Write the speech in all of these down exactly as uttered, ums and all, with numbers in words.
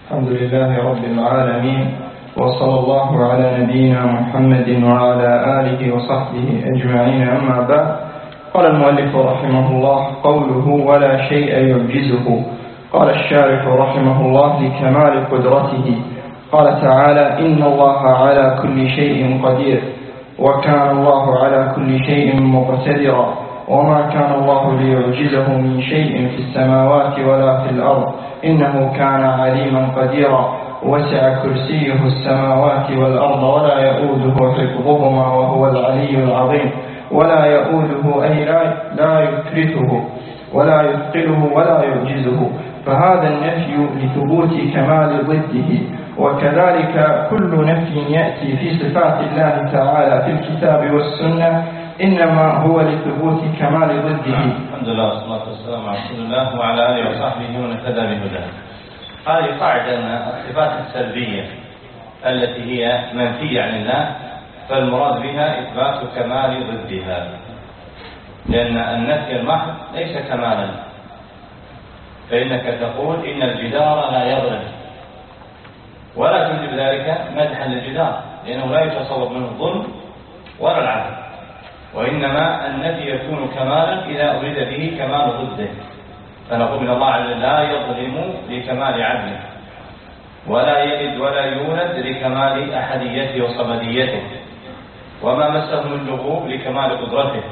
الحمد لله رب العالمين، وصلى الله على نبينا محمد وعلى آله وصحبه أجمعين. أما بعد، قال المؤلف رحمه الله: قوله ولا شيء يعجزه. قال الشارح رحمه الله: لكمال قدرته. قال تعالى: إن الله على كل شيء قدير، وكان الله على كل شيء مقتدرا، وما كان الله ليعجزه من شيء في السماوات ولا في الأرض، إنه كان عليما قديرا. وسع كرسيه السماوات والأرض ولا يؤوده حفظهما وهو العلي العظيم. ولا يؤوده أي لا يكرهه ولا يثقله ولا يعجزه، فهذا النفي لثبوت كمال ضده. وكذلك كل نفي يأتي في صفات الله تعالى في الكتاب والسنة إنما هو لثبوت كمال ضده. الحمد لله والصلاة والسلام على رسول الله وعلى آله وصحبه ومن اهتدى بهداه. هذه قاعدة أن الصفات السلبية التي هي منفية عن الله فالمراد بها إثبات كمال ضدها، لأن النفي المحض ليس كمالا، فإنك تقول إن الجدار لا يضرب، ولا تجب ذلك مدحا للجدار، لأنه لا يتصور منه الظلم ولا العدل، وإنما النفي يكون كمالا إذا أريد به كمال ضده، فنقول إن الله لا يظلم لكمال عدله، ولا يلد ولا يولد لكمال أحديته وصمديته، وما مسه من لغوب لكمال قدرته.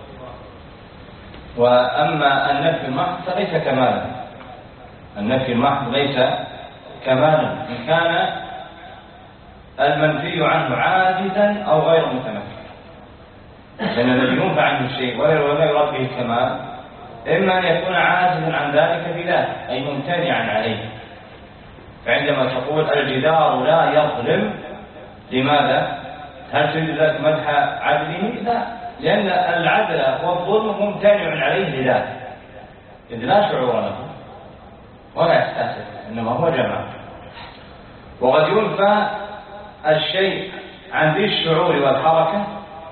وأما النفي المحض فليس كمالا، النفي المحض ليس كمالا إن كان المنفي عنه عاجزا أو غير متمكن، لأن الذي ينفع عنه الشيء ولا يراد به الكمال إما أن يكون عاجزا عن ذلك بذاته أي ممتنعا عليه. فعندما تقول الجدار لا يظلم، لماذا؟ هل تريد ذلك مدح عدله؟ لا، لأن العدل والظلم ممتنع عليه لذاته، إذ لا شعور له ولا إحساس له، إنما هو جمال. وقد ينفى الشيء عن ذي الشعور والحركة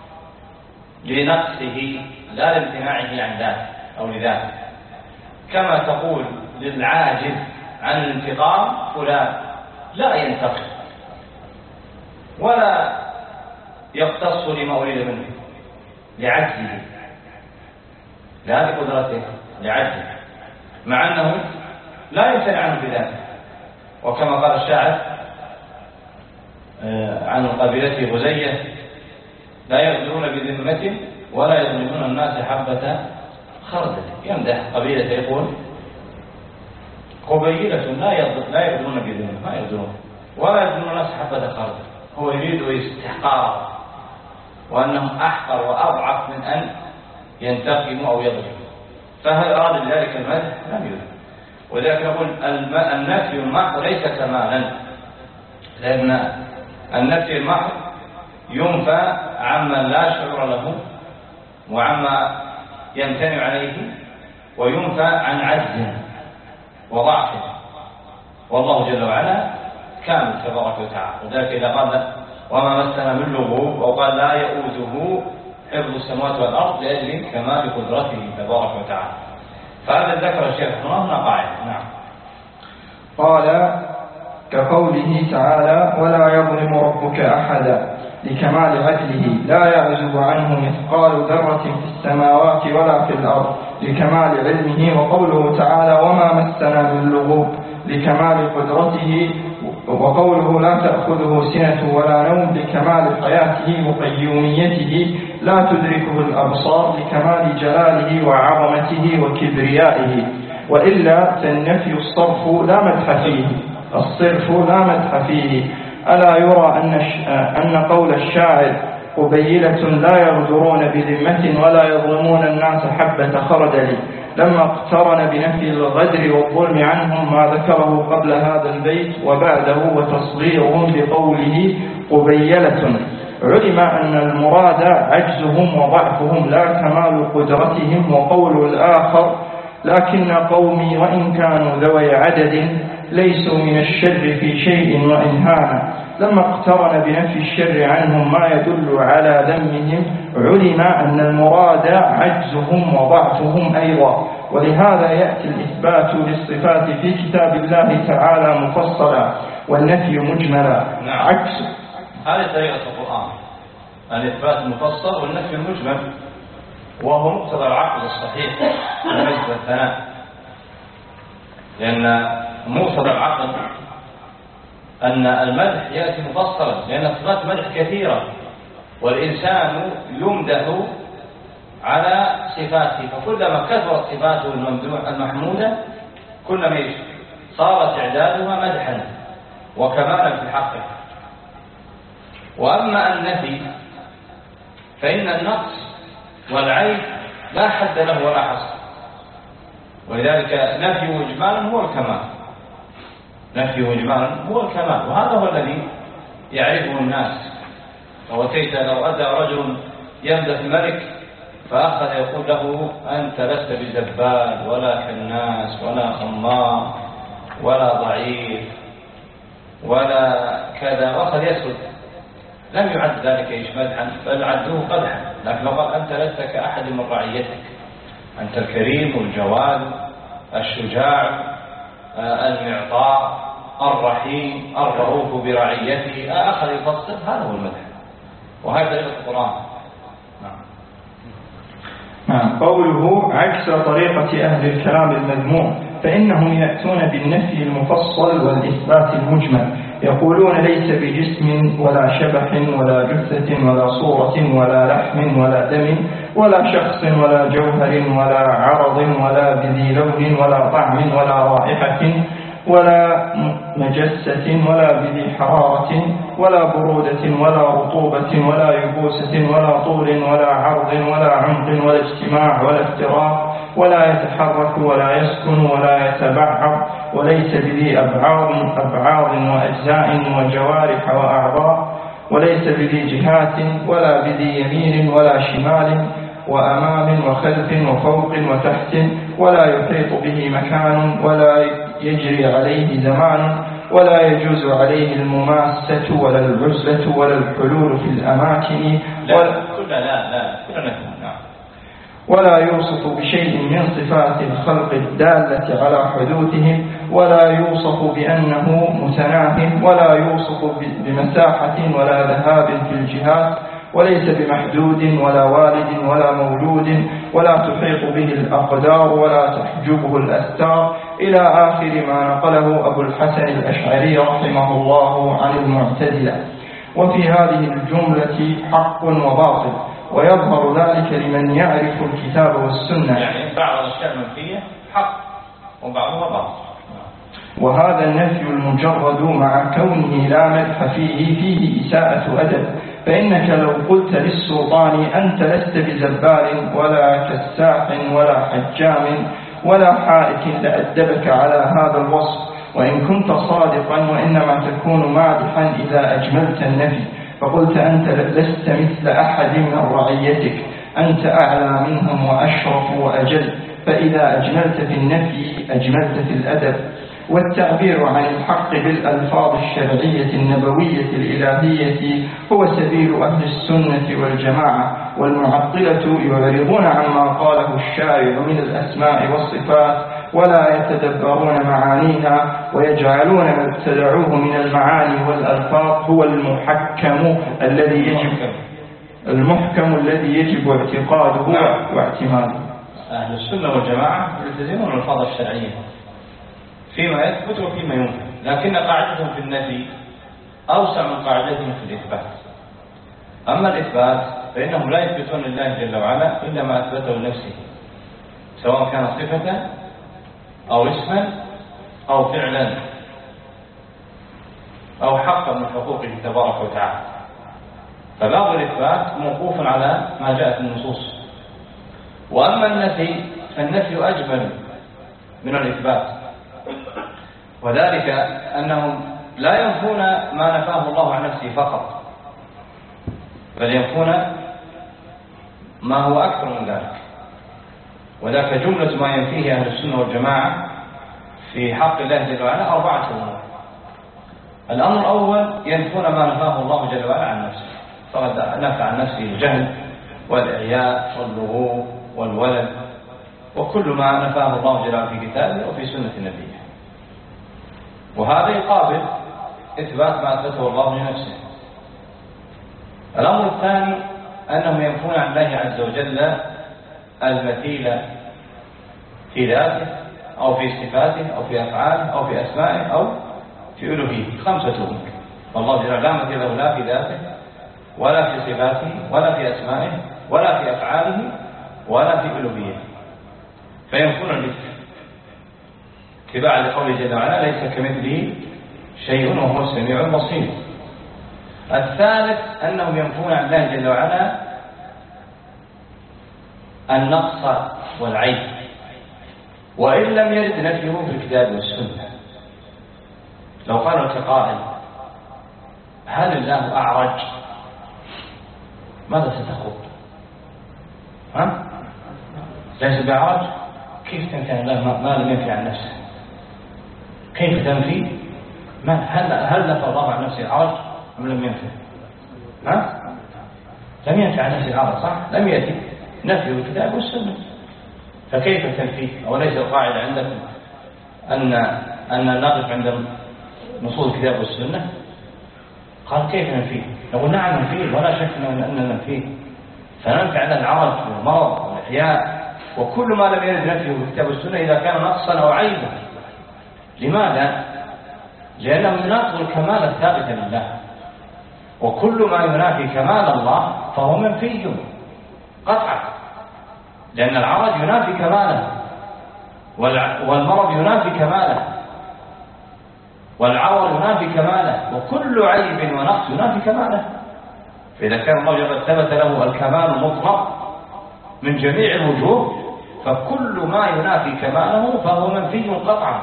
لنقصه لا لامتناعه عن ذاته أو لذاته، كما تقول للعاجز عن الانتقام فلان لا ينتقم ولا يقتص لما أريد منه لعجزه، لا لقدرته، لعجزه، مع أنه لا يمتنع عنه بذاته. وكما قال الشاعر عن قبيلته غزية: لا يغدرون بذمة ولا يظلمون الناس حبة خردل. يمدح قبيلته يقول: قبيلة لا يغدرون بذمة، ما يغدرون ولا يظلمون الناس حبة خردل. هو يريد استحقار وأنهم أحقر وأضعف من أن ينتقموا أو يظلموا، فهل أراد بذلك المدح؟ لم يرد. وذلك نقول النفي المحض ليس كمالا، لأن النفي المحض ينفى عمن لا شعور له وعما يمتنع عليه، وينفى عن عجز وضعف، والله جل وعلا كامل تبارك وتعالى. وذلك إذا قال وما مسنا من لغوب، أو قال لا يؤوده حفظ السماوات والأرض لأجل كمال قدرته تبارك وتعالى. فهذا ذكر الشيخ هنا قاعدة. نعم. قال: كقوله تعالى: ولا يظلم ربك أحدا، لكمال عدله، لا يعزب عنه مثقال ذرة في السماوات ولا في الأرض، لكمال علمه. وقوله تعالى: وما مسنا من لغوب، لكمال قدرته. وقوله: لا تأخذه سنة ولا نوم، لكمال حياته وقيوميته، لا تدركه الأبصار، لكمال جلاله وعظمته وكبريائه. وإلا فالنفي الصرف لا مدح فيه، الصرف لا مدح فيه. ألا يرى أن, أن قول الشاعر: قبيلة لا يغدرون بذمة ولا يظلمون الناس حبة خردل، لما اقترن بنفي الغدر والظلم عنهم ما ذكره قبل هذا البيت وبعده وتصغيرهم بقوله قبيلة، علم أن المراد عجزهم وضعفهم لا كمال قدرتهم. وقول الآخر: لكن قومي وإن كانوا ذوي عدد ليسوا من الشر في شيء وإن هانا، لما اقترن بنفي الشر عنهم ما يدل على ذمهم علم أن المراد عجزهم وضعفهم أيضا، ولهذا يأتي الإثبات للصفات في كتاب الله تعالى مفصلا والنفي مجملا. نعم. عكس هذه طريقة القرآن، الإثبات المفصل والنفي المجمل، وهو مقتضى العقل الصحيح المجد والثناء، لأن مقتضى العقل أن المدح يأتي مفصلا، لأن صفات المدح كثيرة والإنسان يمدح على صفاته، فكلما كثرت صفاته الممدوح المحمودة كلما صارت إعدادها مدحا وكمالا في حقه. وأما النفي فإن النقص والعيب لا حد له ولا حصر، ولذلك نفي إجمالا هو الكمال، نفي إجمالا هو الكمال، وهذا هو الذي يعرفه الناس. وكيف لو أتى رجل يمدح الملك فأخذ يقول له أنت لست بزبال ولا كناس ولا خمار ولا ضعيف ولا كذا، وأخذ يسرد، لم يعد ذلك إيش مدحا، بل عدوه قدحا. لكن لو قال أنت لست كأحد من رعيتك، أنت الكريم الجواد الشجاع المعطاء الرحيم الرؤوف برعيته، أخذ يفصل، هذا هو المدح، وهذا طريقة القرآن. نعم. قوله عكس طريقة أهل الكلام المذموم، فإنهم يأتون بالنفي المفصل والإثبات المجمل، يقولون ليس بجسم ولا شبح ولا جثة ولا صورة ولا لحم ولا دم ولا شخص ولا جوهر ولا عرض ولا بذي لون ولا طعم ولا رائحة ولا مجسة ولا بذي حرارة ولا برودة ولا رطوبة ولا يبوسة ولا طول ولا عرض ولا عمق ولا اجتماع ولا افتراق ولا يتحرك ولا يسكن ولا يتبعض وليس بذي أبعاض أبعاض وأجزاء وجوارح وأعضاء وليس بذي جهات ولا بذي يمين ولا شمال وأمام وخلف وفوق وتحت ولا يحيط به مكان ولا يجري عليه زمان ولا يجوز عليه المماسة ولا العزلة ولا الحلول في الأماكن ولا, لا لا لا لا ولا يوصف بشيء من صفات الخلق الدالة على حدوثهم ولا يوصف بأنه متناه ولا يوصف بمساحة ولا ذهاب في الجهات وليس بمحدود ولا والد ولا مولود ولا تحيط به الأقدار ولا تحجبه الأستار إلى آخر ما نقله أبو الحسن الأشعري رحمه الله عن المعتزلة. وفي هذه الجملة حق وباطل، ويظهر ذلك لمن يعرف الكتاب والسنة. يعني بعض الأشياء المنفية حق وبعضها باطل. وهذا النفي المجرد مع كونه لا مدح فيه فيه إساءة أدب، فإنك لو قلت للسلطان أنت لست بزبال ولا كساح ولا حجام ولا حائك لأدبك على هذا الوصف، وإن كنت صادقا، وإنما تكون مادحا إذا أجملت النفي، فقلت أنت لست مثل أحد من رعيتك، أنت أعلى منهم وأشرف وأجل، فإذا أجملت في النفي أجملت في الأدب. والتعبير عن الحق بالألفاظ الشرعية النبوية الإلهية هو سبيل أهل السنة والجماعة، والمعطلة يعرضون عما قاله الشارع من الأسماء والصفات ولا يتدبرون معانيها، ويجعلون ما ابتدعوه من المعاني والألفاظ هو المحكم الذي يجب المحكم الذي يجب اعتقاده واعتماده. أهل السنة والجماعة يلتزمون الألفاظ الشرعية فيما يثبت وفيما ينفي، لكن قاعدتهم في النفي أوسع من قاعدتهم في الإثبات. أما الإثبات فإنهم لا يثبتون لله جل وعلا إلا ما أثبته لنفسه، سواء كان صفة أو اسما أو فعلا أو حقا من حقوقه تبارك وتعالى. فباب الإثبات موقوف على ما جاءت من النصوص. وأما النفي فالنفي أجمل من الإثبات، وذلك أنهم لا ينفون ما نفاه الله عن نفسه فقط، بل ينفون ما هو أكثر من ذلك. وذاك جملة ما ينفيه أهل السنة والجماعة في حق الله جل وعلا أربعة أمور. الأمر الأول ينفون ما نفاه الله جل وعلا عن نفسه، فقد نفى عن نفسه الجهل والإعياء واللغو والولد وكل ما نفاه الله جل وعلا في كتابه وفي سنة نبيه، وهذا يقابل إثبات ما أثبته الله لنفسه. الأمر الثاني أنهم ينفون عن الله عز وجل المثيل في ذاته أو في صفاته أو في أفعاله أو في أسمائه أو في ألوهيته، خمسة أمور. والله جل وعلا لا مثيل له لا في ذاته ولا في صفاته ولا في أسمائه ولا في أفعاله ولا في ألوهيته، فينفون المثل اتباعا لقوله جل وعلا ليس كمثله شيء وهو السميع البصير. الثالث أنهم ينفون عن الله جل وعلا النقص والعيب، وإن لم يرد نفيه في الكتاب والسنة. لو قالوا كقائل هل الله أعرج؟ ماذا ستقول؟ ها؟ ليس بأعرج؟ كيف تنفي الله ما لم ينفي عن نفسه؟ كيف تنفي؟ ما هل هل نفى الله عن نفسه العرج أم لم ينفي؟ ها؟ لم ينفي عن نفسه العرج، صح؟ لم يأتي نفي الكتاب والسنة، فكيف تنفيه؟ أوليس القاعدة عندكم أن أن نقف عند نصوص الكتاب والسنة؟ قال كيف ننفيه؟ نقول نعم ننفيه ولا شك أننا ننفيه، فننفي عن العرج والمرض والإحياء وكل ما لم يرد نفيه في الكتاب والسنة إذا كان نقصا أو عيبا. لماذا؟ لأنه يناقض الكمال الثابت لله، وكل ما ينافي كمال الله فهو منفي قطعا، لأن العرج ينافي كماله والمرض ينافي كماله والعور ينافي كماله وكل عيب ونقص ينافي كماله. فإذا كان الله قد ثبت له الكمال المطلق من جميع الوجوه فكل ما ينافي كماله فهو منفي قطعا،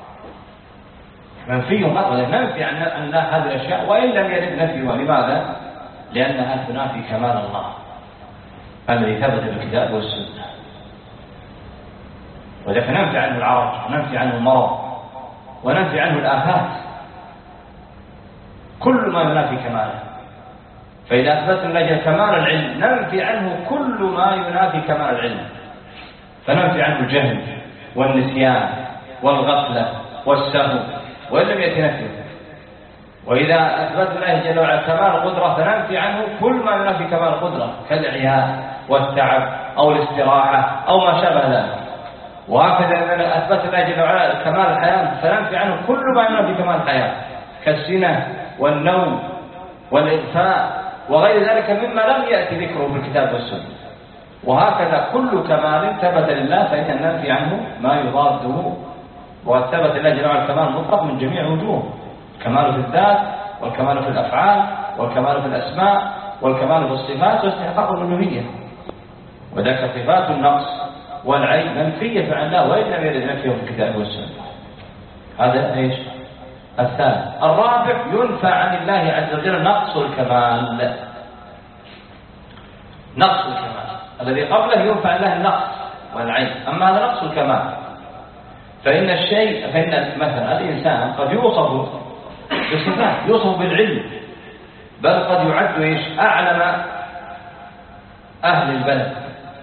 منفي قطعا، ننفي عن هذه الأشياء وإن لم يرد نفيها. لماذا؟ لأنها تنافي كمال الله الذي ثبت بالكتاب والسنة. وذلك ننفي عنه العرج وننفي عنه المرض وننفي عنه الآفات، كل ما ينافي كماله. فإذا أثبتنا له كمال العلم ننفي عنه كل ما ينافي كمال العلم، فننفي عنه الجهل والنسيان والغفلة والسهو وإن لم يأتي نفيه. وإذا أثبتنا له جل وعلا كمال القدرة فننفي عنه كل ما ينافي كمال القدرة كالإعياء والتعب أو الاستراحة أو ما شابه ذلك. وهكذا إذا أثبتنا له جل وعلا كمال الحياة فننفي عنه كل ما ينافي كمال الحياة كالسنة والنوم والإغفاء وغير ذلك مما لم يأتي ذكره في الكتاب والسنة. وهكذا كل كمال ثبت لله فإن ننفي عنه ما يضاده، وثبت لله جل وعلا الكمال المطلق من جميع وجوه، الكمال في الذات والكمال في الأفعال والكمال في الأسماء والكمال في الصفات واستحقاق الألوهية. وذلك صفات النقص والعيب منفية عن الله وإن لم يرد نفيه في الكتاب والسنة. هذا ايش؟ الثالث. الرابع ينفى عن الله عز وجل نقص الكمال، نقص الكمال الذي قبله ينفى عن الله النقص والعيب، أما هذا نقص الكمال. فإن الشيء فإن مثلا الإنسان قد يوصف بصفات، يوصف بالعلم، بل قد يعد إيش؟ أعلم أهل البلد،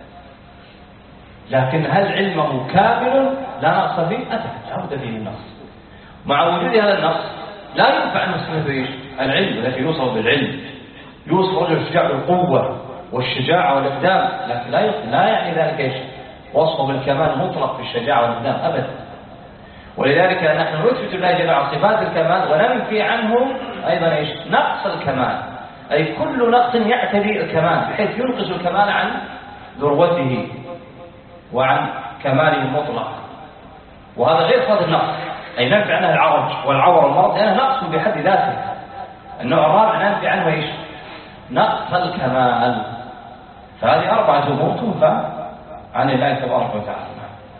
لكن هل علمه كامل لا نقص فيه؟ أبدا لا بد فيه النقص. مع وجود هذا النقص لا ينفع أن نصفه إيش؟ العلم، الذي يوصف بالعلم، يوصف رجل الشجاع بالقوة والشجاعة والإقدام، لكن لا لا يعني ذلك إيش؟ وصفه بالكمال مطلق في الشجاعة والإقدام أبدا. ولذلك نحن نثبت الله جل وعلا صفات الكمال وننفي عنه أيضا إيش؟ نقص الكمال، أي كل نقص يعتدي الكمال بحيث ينقص الكمال عن ذروته وعن كماله المطلق. وهذا غير صفات النقص، أي ننفي عنه العرج والعور والمرض لأنه نقص بحد ذاته. النوع الرابع ننفي عنه إيش؟ نقص الكمال. فهذه أربعة أمور تنفى عن الله تبارك وتعالى.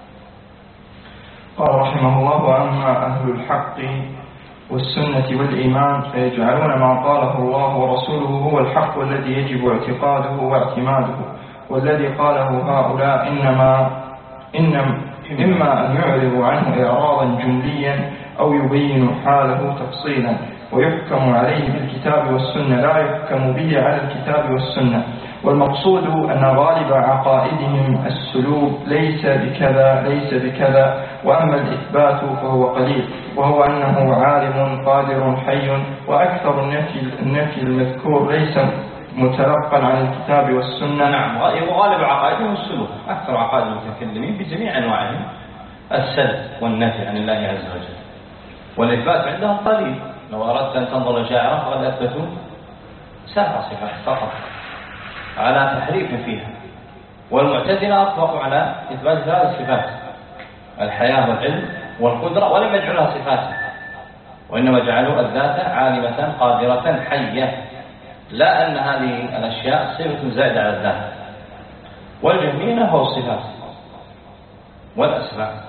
قال رحمه الله: وأما أهل الحق والسنة والإيمان فيجعلون ما قاله الله ورسوله هو الحق الذي يجب اعتقاده واعتماده، والذي قاله هؤلاء إنما إنما إما أن يعرض عنه إعراضا جنديا أو يبين حاله تفصيلا ويحكم عليه بالكتاب والسنة لا يحكم به على الكتاب والسنة. والمقصود أن غالب عقائدهم السلوك ليس بكذا ليس بكذا، وأما الإثبات فهو قليل، وهو أنه عالم قادر حي. وأكثر النفي, النفي المذكور ليس متلقا عن الكتاب والسنة. نعم، وغالب عقائدهم السلوك. أكثر عقائد المتكلمين بجميع أنواعهم السلب والنفي عن الله عز وجل، والإثبات عندهم قليل. لو أردت أن تنظر الأشاعرة فقد أثبتوا سبع صفات فقط على تحريف فيها، والمعتزلة أطلقوا على إثبات ثلاث صفات: الحياة والعلم والقدرة، ولم يجعلها صفات، وإنما جعلوا الذات عالمة قادرة حية، لا أن هذه الأشياء صفة زائدة على الذات. والجهمية هو الصفات والأسماء،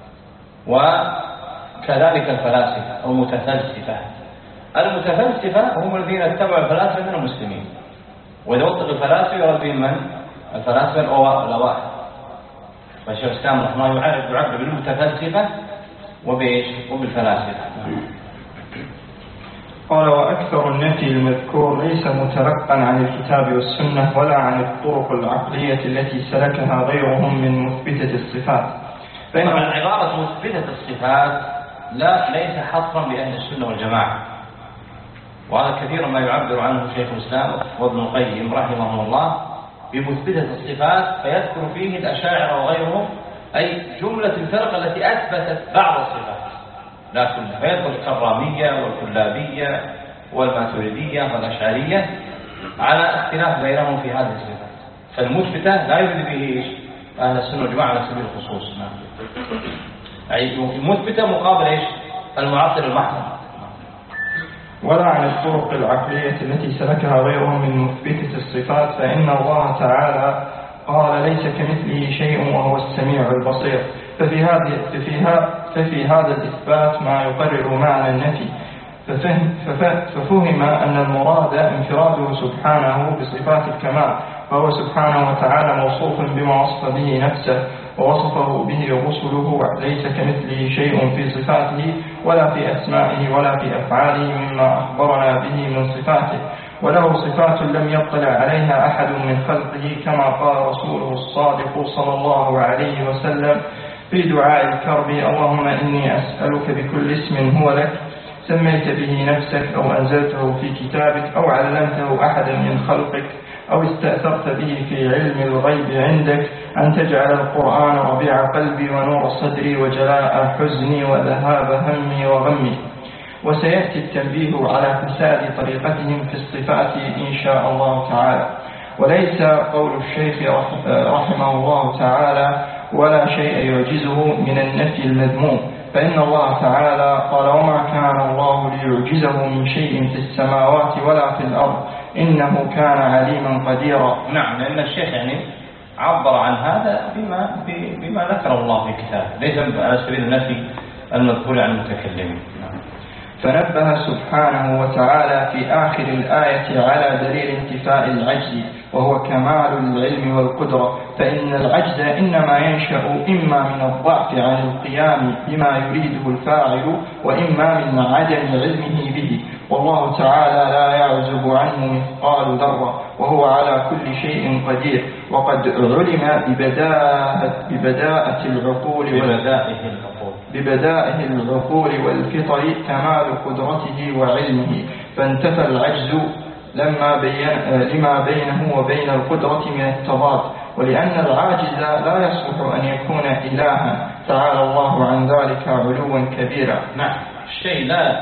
وكذلك الفلاسفة أو متفلسفة. المتفلسفة هم الذين اتبعوا الفلاسفة من المسلمين، وإذا وطق الفلاسفة يرد بهم من؟ الفلاسفة الأوائل. فالشيخ الإسلام رحمه الله يعبر بالمتفلسفة وبإيش؟ وبالفلاسفة. قال: وأكثر النفي المذكور ليس متلقا عن الكتاب والسنة ولا عن الطرق العقلية التي سلكها غيرهم من مثبتة الصفات. طبعا عبارة مثبتة الصفات لا ليس حصرا بأهل السنة والجماعة، وهذا كثيرا ما يعبر عنه شيخ الإسلام وابن القيم رحمه الله بمثبتة الصفات، فيذكر فيه الأشاعرة وغيرهم، أي جملة الفرق التي أثبتت بعض الصفات لا كلها، فيذكر الكرامية والكلابية والماتريدية والأشعرية على اختلاف بينهم في هذه الصفات. فالمثبتة لا يريد به إيش؟ أهل السنة والجماعة على سبيل الخصوص، أي مثبتة مقابل إيش؟ المعطل المحض. ولا عن الطرق العقلية التي سلكها غيرهم من مثبتة الصفات، فإن الله تعالى قال: ليس كمثله شيء وهو السميع البصير. ففي هذه ففي ففي هذا الإثبات ما يقرر معنى النفي، ففهم, ففهم أن المراد انفراده سبحانه بصفات الكمال، فهو سبحانه وتعالى موصوف بما وصف به نفسه ووصفه به رسله، ليس كمثله شيء في صفاته ولا في أسمائه ولا في أفعاله مما أخبرنا به من صفاته، وله صفات لم يطلع عليها أحد من خلقه، كما قال رسوله الصادق صلى الله عليه وسلم في دعاء الكرب: اللهم إني أسألك بكل اسم هو لك سميت به نفسك أو أنزلته في كتابك أو علمته أحدا من خلقك أو استأثرت به في علم الغيب عندك أن تجعل القرآن ربيع قلبي ونور صدري وجلاء حزني وذهاب همي وغمي. وسيأتي التنبيه على فساد طريقتهم في الصفات إن شاء الله تعالى. وليس قول الشيخ رحمه الله تعالى: ولا شيء يعجزه من النفي المذموم، فإن الله تعالى قال: وما كان الله ليعجزه من شيء في السماوات ولا في الأرض إنه كان عليما قديرا. نعم، لأن الشيخ يعني عبر عن هذا بما, بما ذكره الله في كتابه، ليس على سبيل النفي المذكور عن المتكلمين. فنبه سبحانه وتعالى في آخر الآية على دليل انتفاء العجز، وهو كمال العلم والقدرة، فإن العجز إنما ينشأ إما من الضعف عن القيام بما يريده الفاعل، وإما من عدم علمه به، والله تعالى لا يعزب عنه مثقال ذرة، وهو على كل شيء قدير. وقد علم ببداءة, ببداءة العقول ببدائه العقول والفطر كمال قدرته وعلمه، فانتفى العجز لما بين لما بينه وبين القدرة من التضاد، ولأن العاجز لا يصلح أن يكون إلها، تعالى الله عن ذلك علوا كبيرا. نعم، الشيء لا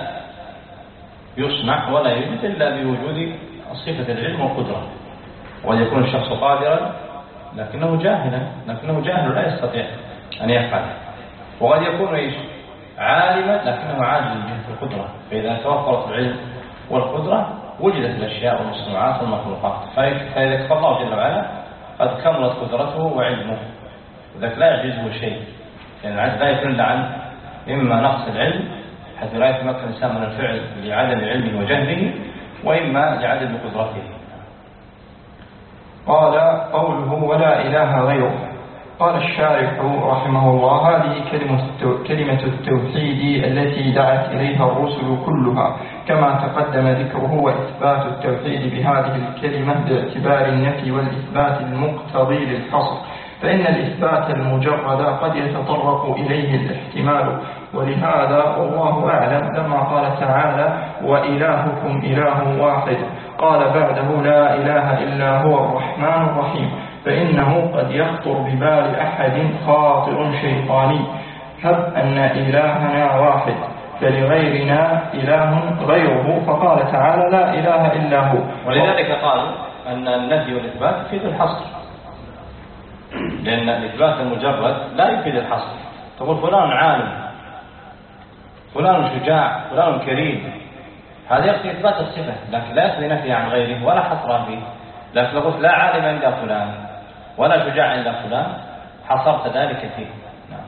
يصنع ولا يوجد إلا بوجود صفة العلم والقدرة، وقد يكون الشخص قادرا لكنه جاهلا لكنه جاهل لا يستطيع أن يفعل، وقد يكون إيش؟ عالما لكنه عاجز من جهة القدرة. فإذا توفرت العلم والقدرة وجدت الأشياء والمصنوعات والمخلوقات، فإذا كفى الله جل وعلا قد كملت قدرته وعلمه، وذلك لا يعجزه شيء، لأن يعني العجز لا يكون إلا عن إما نقص العلم حيث لا يتمكن الإنسان من الفعل لعدم علمه وجهله، وإما لعدم قدرته. قال: قوله ولا إله غيره، قال الشارح رحمه الله: هذه كلمة كلمة التوحيد التي دعت إليها الرسل كلها كما تقدم ذكره، وإثبات التوحيد بهذه الكلمة باعتبار النفي والإثبات المقتضي للحصر، فإن الإثبات المجرد قد يتطرق إليه الاحتمال، ولهذا والله أعلم لما قال تعالى: وإلهكم إله واحد، قال بعده: لا إله إلا هو الرحمن الرحيم، فإنه قد يخطر ببال أحد خاطر شيطاني: هب أن إلهنا واحد فلغيرنا إله غيره، فقال تعالى: لا إله إلا هو. ولذلك قال أن النفي والإثبات يفيد الحصر، لأن الإثبات المجرد لا يفيد الحصر. تقول فلان عالم، فلان شجاع، فلان كريم، هذا يقصد إثبات الصفة، لكن لا يقصد نفي عن غيره ولا حصر فيه. لكن لو قلت لا عالم إلا فلان ولا شجاع إلا فلان حصرت ذلك فيه. نعم.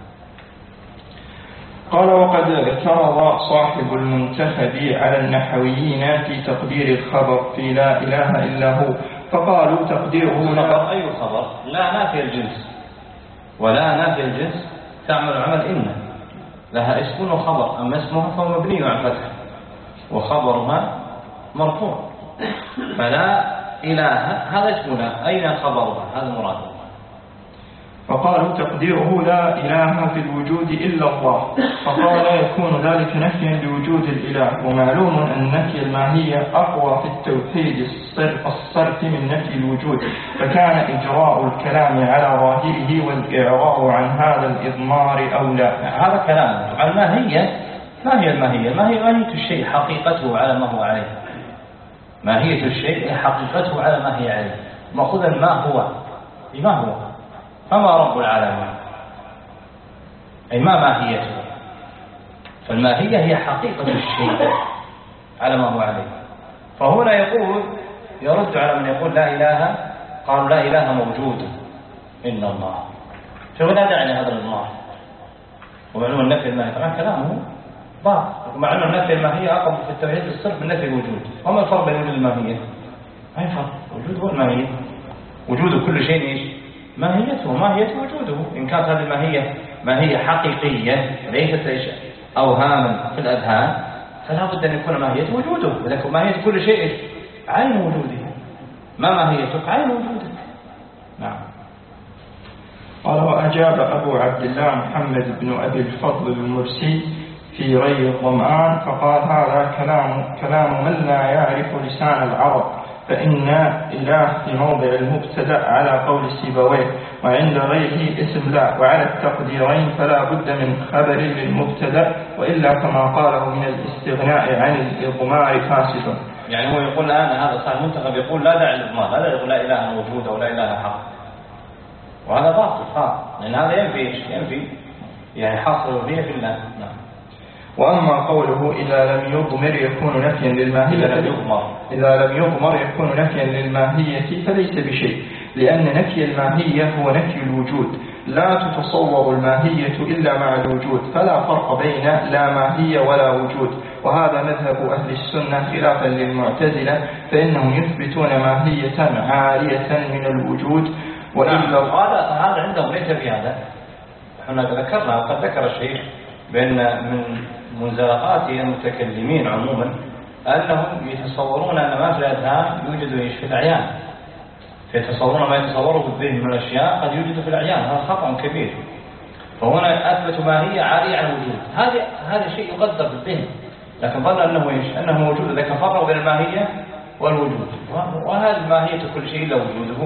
قال: وقد اعترض صاحب المنتخب على النحويين في تقدير الخبر في لا إله إلا هو، فقالوا تقديره خبر أي خبر؟ لا نافي الجنس، ولا نافي الجنس تعمل عمل إن لها اسم وخبر، أما اسمها فهو مبني على الفتح وخبرها مرفوع، فلا إله هذا اسمنا، أين خبرها؟ هذا مراد. فقالوا تقديره لا إله في الوجود إلا الله، فقال يكون ذلك نفيا لوجود الإله، ومعلوم أن نفي الماهية أقوى في التوحيد الصرف من نفي الوجود، فكان إجراء الكلام على ظاهره والإعراض عن هذا الإضمار أولى. هذا كلام عن الماهية. ما هي الماهية؟ ما هي ماهية الشيء حقيقته على ما هو عليه. ماهية الشيء حقيقته على ما هي عليه، مأخوذا ما هو ما هو فما رب العالمين، أي ما ماهيته. فالماهية هي حقيقة الشيء على ما هو عليه. فهنا يقول يرد على من يقول لا إله، قالوا لا إله موجود إلا الله، فلا داعي لهذا الإضمار. ومعلوم النفي الماهية طبعا كلامه باطل، ومعلوم النفي الماهية أقرب في التوحيد الصرف من نفي الوجود. وما الفرق بين وجود الماهية؟ ما فرق، وجود هو الماهية، وجود كل شيء ايش؟ ماهيته، وماهيته وجوده. إن كانت هذه الماهية ماهية حقيقية ليست ايش أوهاما في الأذهان، فلا بد أن يكون ماهيته وجوده. ولكن ماهية كل شيء ايش؟ عين وجوده. ما ماهيتك؟ عين وجودك. نعم. قال: وأجاب أبو عبد الله محمد بن أبي الفضل المرسي في ري الظمآن فقال: هذا كلام كلام من لا يعرف لسان العرب، فإن إله في موضع المبتدأ على قول سيبويه، وعند غيره اسم لا، وعلى التقديرين فلا بد من خبر للمبتدأ، وإلا كما قاله من الاستغناء عن الإضمار فاسد. يعني هو يقول الآن هذا صار منتخب يقول لا داعي للإضمار، لا داعي يقول لا إله موجود أو لا إله حق، وهذا باطل خاطئ، لأن هذا ينفي ينفي يعني حصر فيه في الله. نعم. وأما قوله إذا لم يضمر يكون نفيا للماهية، إذا لم يضمر إذا لم يضمر يكون نفيا للماهية فليس بشيء، لأن نفي الماهية هو نفي الوجود، لا تتصور الماهية إلا مع الوجود، فلا فرق بين لا ماهية ولا وجود. وهذا مذهب أهل السنة خلافا للمعتزلة، فإنهم يثبتون ماهية عارية من الوجود. وإلا هذا هذا عندهم ليس بهذا. احنا ذكرنا وقد ذكر الشيخ بأن من منزلقات المتكلمين عموما أنهم يتصورون أن ما في الأذهان يوجد إيش في الأعيان، فيتصورون ما يتصوره في الذهن من الأشياء قد يوجد في الأعيان. هذا خطأ كبير. فهنا أثبتوا ماهية عارية عن الوجود، هذا هذا شيء يقدر في الذهن، لكن ظن أنه إيش أنه موجود، لكن فرقوا بين الماهية والوجود، وهذه ماهية كل شيء إلا وجوده.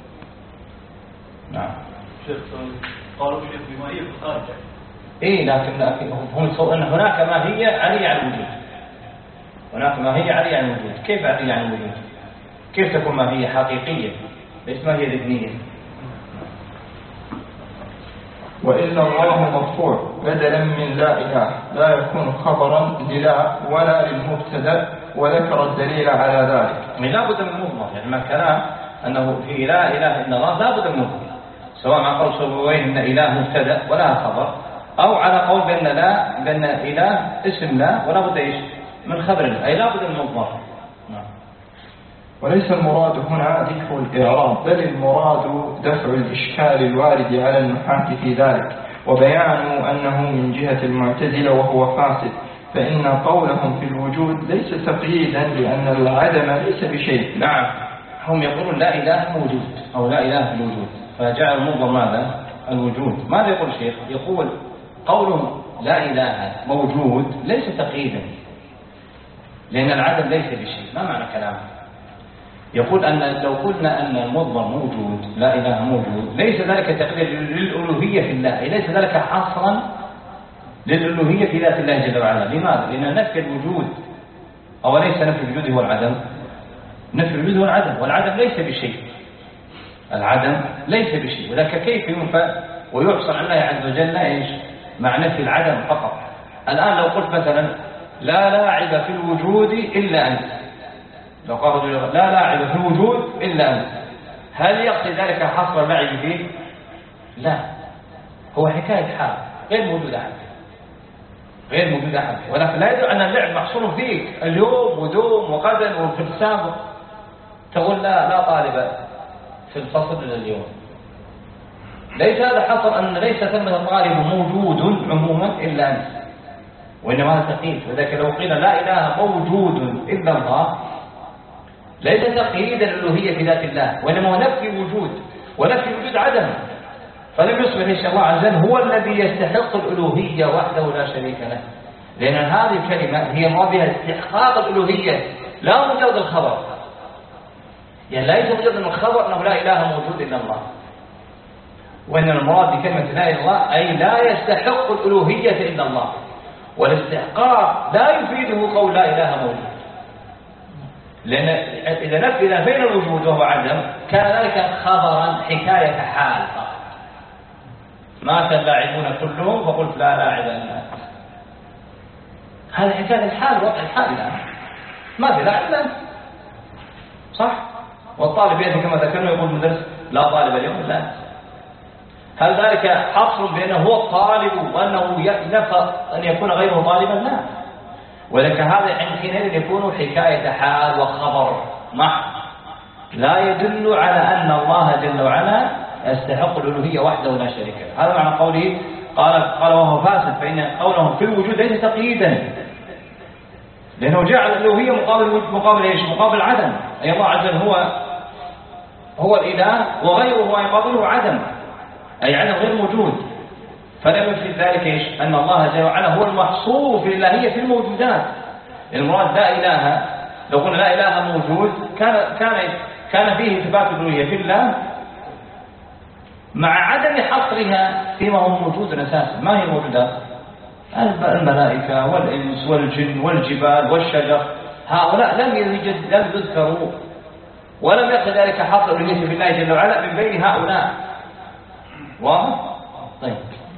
نعم. قالوا شيء بماهية في الخارج. إيه لكن هم يتصورون أن هناك ماهية عالية عن الوجود، هناك ماهية عالية عن الوجود. كيف عالية عن الوجود؟ كيف تكون ماهية حقيقية ليس ماهية ذهنية؟ وإلا الله مرفوع بدلا من لا إله لا يكون خبرا للا ولا للمبتدأ، وذكر الدليل على ذلك. يعني لا بد من مضمر، يعني ما الكلام أنه في لا إله إلا الله لا بد من مضمر، سواء مع قول سبويه إن إله مبتدأ ولا خبر، أو على قول بأن لا بأن إله اسم لا ولا بد إيش من خبر، أي لا بد من مضمر. نعم. وليس المراد هنا ذكر الإعراب، بل المراد دفع الإشكال الوارد على النحاة في ذلك، وبيان أنه من جهة المعتزلة وهو فاسد، فإن قولهم في الوجود ليس تقييدا لأن العدم ليس بشيء. نعم، هم يقولون لا إله موجود أو لا إله في الوجود، فجعل المنظر ماذا؟ الوجود. ماذا يقول الشيخ؟ يقول قولهم لا إله موجود ليس تقييدا لأن العدم ليس بشيء. ما معنى كلامه؟ يقول أن لو قلنا أن المنظر موجود لا إله موجود ليس ذلك تقييد للألوهية في الله، ليس ذلك حصرا للألوهية في ذات الله جل وعلا. لماذا؟ لأن نفي الوجود أو ليس نفي الوجود هو العدم، نفي الوجود هو العدم، والعدم ليس بشيء، العدم ليس بشيء، ولكن كيف ينفى ويحصل عن الله عز وجل ايش؟ مع نفي العدم فقط. الآن لو قلت مثلا لا لاعب في الوجود إلا أنت، لو قال لا لاعب في الوجود إلا أنت، هل يقصد ذلك حصر اللعب فيه؟ لا، هو حكاية حال غير موجود أحد، غير موجود أحد، ولكن لا يدل أن اللعب محصور فيك اليوم ودوم وغدا وفي السابق. تقول لا لا طالب في الفصل إلى اليوم، ليس هذا حصر أن ليس ثمة طالب موجود عموما إلا أنت، وإنما هذا تقييد. وذلك لو قيل لا إله موجود إلا الله ليس تقييدا للألوهية في ذات الله، وإنما هو نفي وجود، ونفي وجود عدم، فلم يصبح إن شاء الله عز وجل هو الذي يستحق الألوهية وحده لا شريك له، لأن هذه الكلمة هي مراد بها استحقاق الألوهية لا مجرد الخبر، يعني ليس مجرد الخبر أنه لا إله موجود إلا الله، وإن المراد بكلمة لا إله إلا الله أي لا يستحق الألوهية إلا الله، والاستحقاق لا يفيده قول لا إله موجود، لأن إذا نفي بين الوجود وهو عدم كان ذلك خبرا حكاية حال فقط. مات اللاعبون كلهم فقلت لا لاعب إلا أنت، هذا حكاية الحال، وقع الحال الآن ما في لاعب إلا أنت، صح؟ والطالب يأتي كما ذكرنا يقول المدرس لا طالب اليوم إلا أنت، هل ذلك حصر بأنه هو الطالب وأنه ينفى أن يكون غيره طالبا؟ لا، ولكن هذا حينئذ يكون حكاية حال وخبر محض لا يدل على أن الله جل وعلا يستحق الألوهية وحده لا شريك له. هذا معنى قوله قال قال وهو فاسد، فإن قولهم في الوجود ليس تقييدا، لأنه جعل الألوهية مقابل مقابل ايش؟ مقابل عدم، أي الله عز وجل هو هو الإله وغيره يقابله عدم، أي عدم غير موجود، فلا يفيد ذلك ايش؟ أن الله جل وعلا هو المحصور في الإلهية في الموجودات. المراد لا إله، لو قلنا لا إله موجود كان كان كان فيه إثبات الألوهية في الله مع عدم حصرها فيما هو موجود أساسا. ما هي الموجودات؟ الملائكة والإنس والجن والجبال والشجر، هؤلاء لم يوجد لم يذكروا ولم يقل ذلك حصر الألوهية في الله جل وعلا من بين هؤلاء. واضح؟ طيب.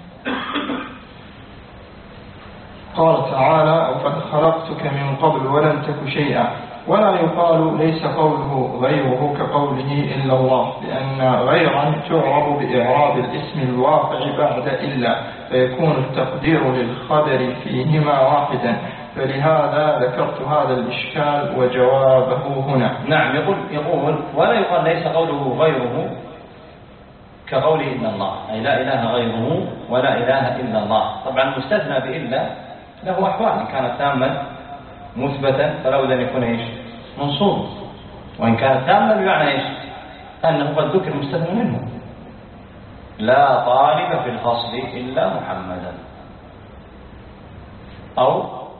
قال تعالى وقد خلقتك من قبل ولم تك شيئا، ولا يقال ليس قوله غيره كقوله إلا الله، لأن غيرا تعرب بإعراب الاسم الواقع بعد إلا، فيكون التقدير للخبر فيهما واحدا، فلهذا ذكرت هذا الإشكال وجوابه هنا. نعم، يقول يقول ولا يقال ليس قوله غيره كقوله إلا الله، أي لا إله غيره ولا إله إلا الله. طبعا مستثنى بإلا له أحوال، إن كانت تاما مثبتا فلا بد أن يكون إيش؟ منصوب، وإن كانت تاما بمعنى إيش؟ أنه قد ذكر مستثنى منه، لا طالب في الفصل إلا محمدا، أو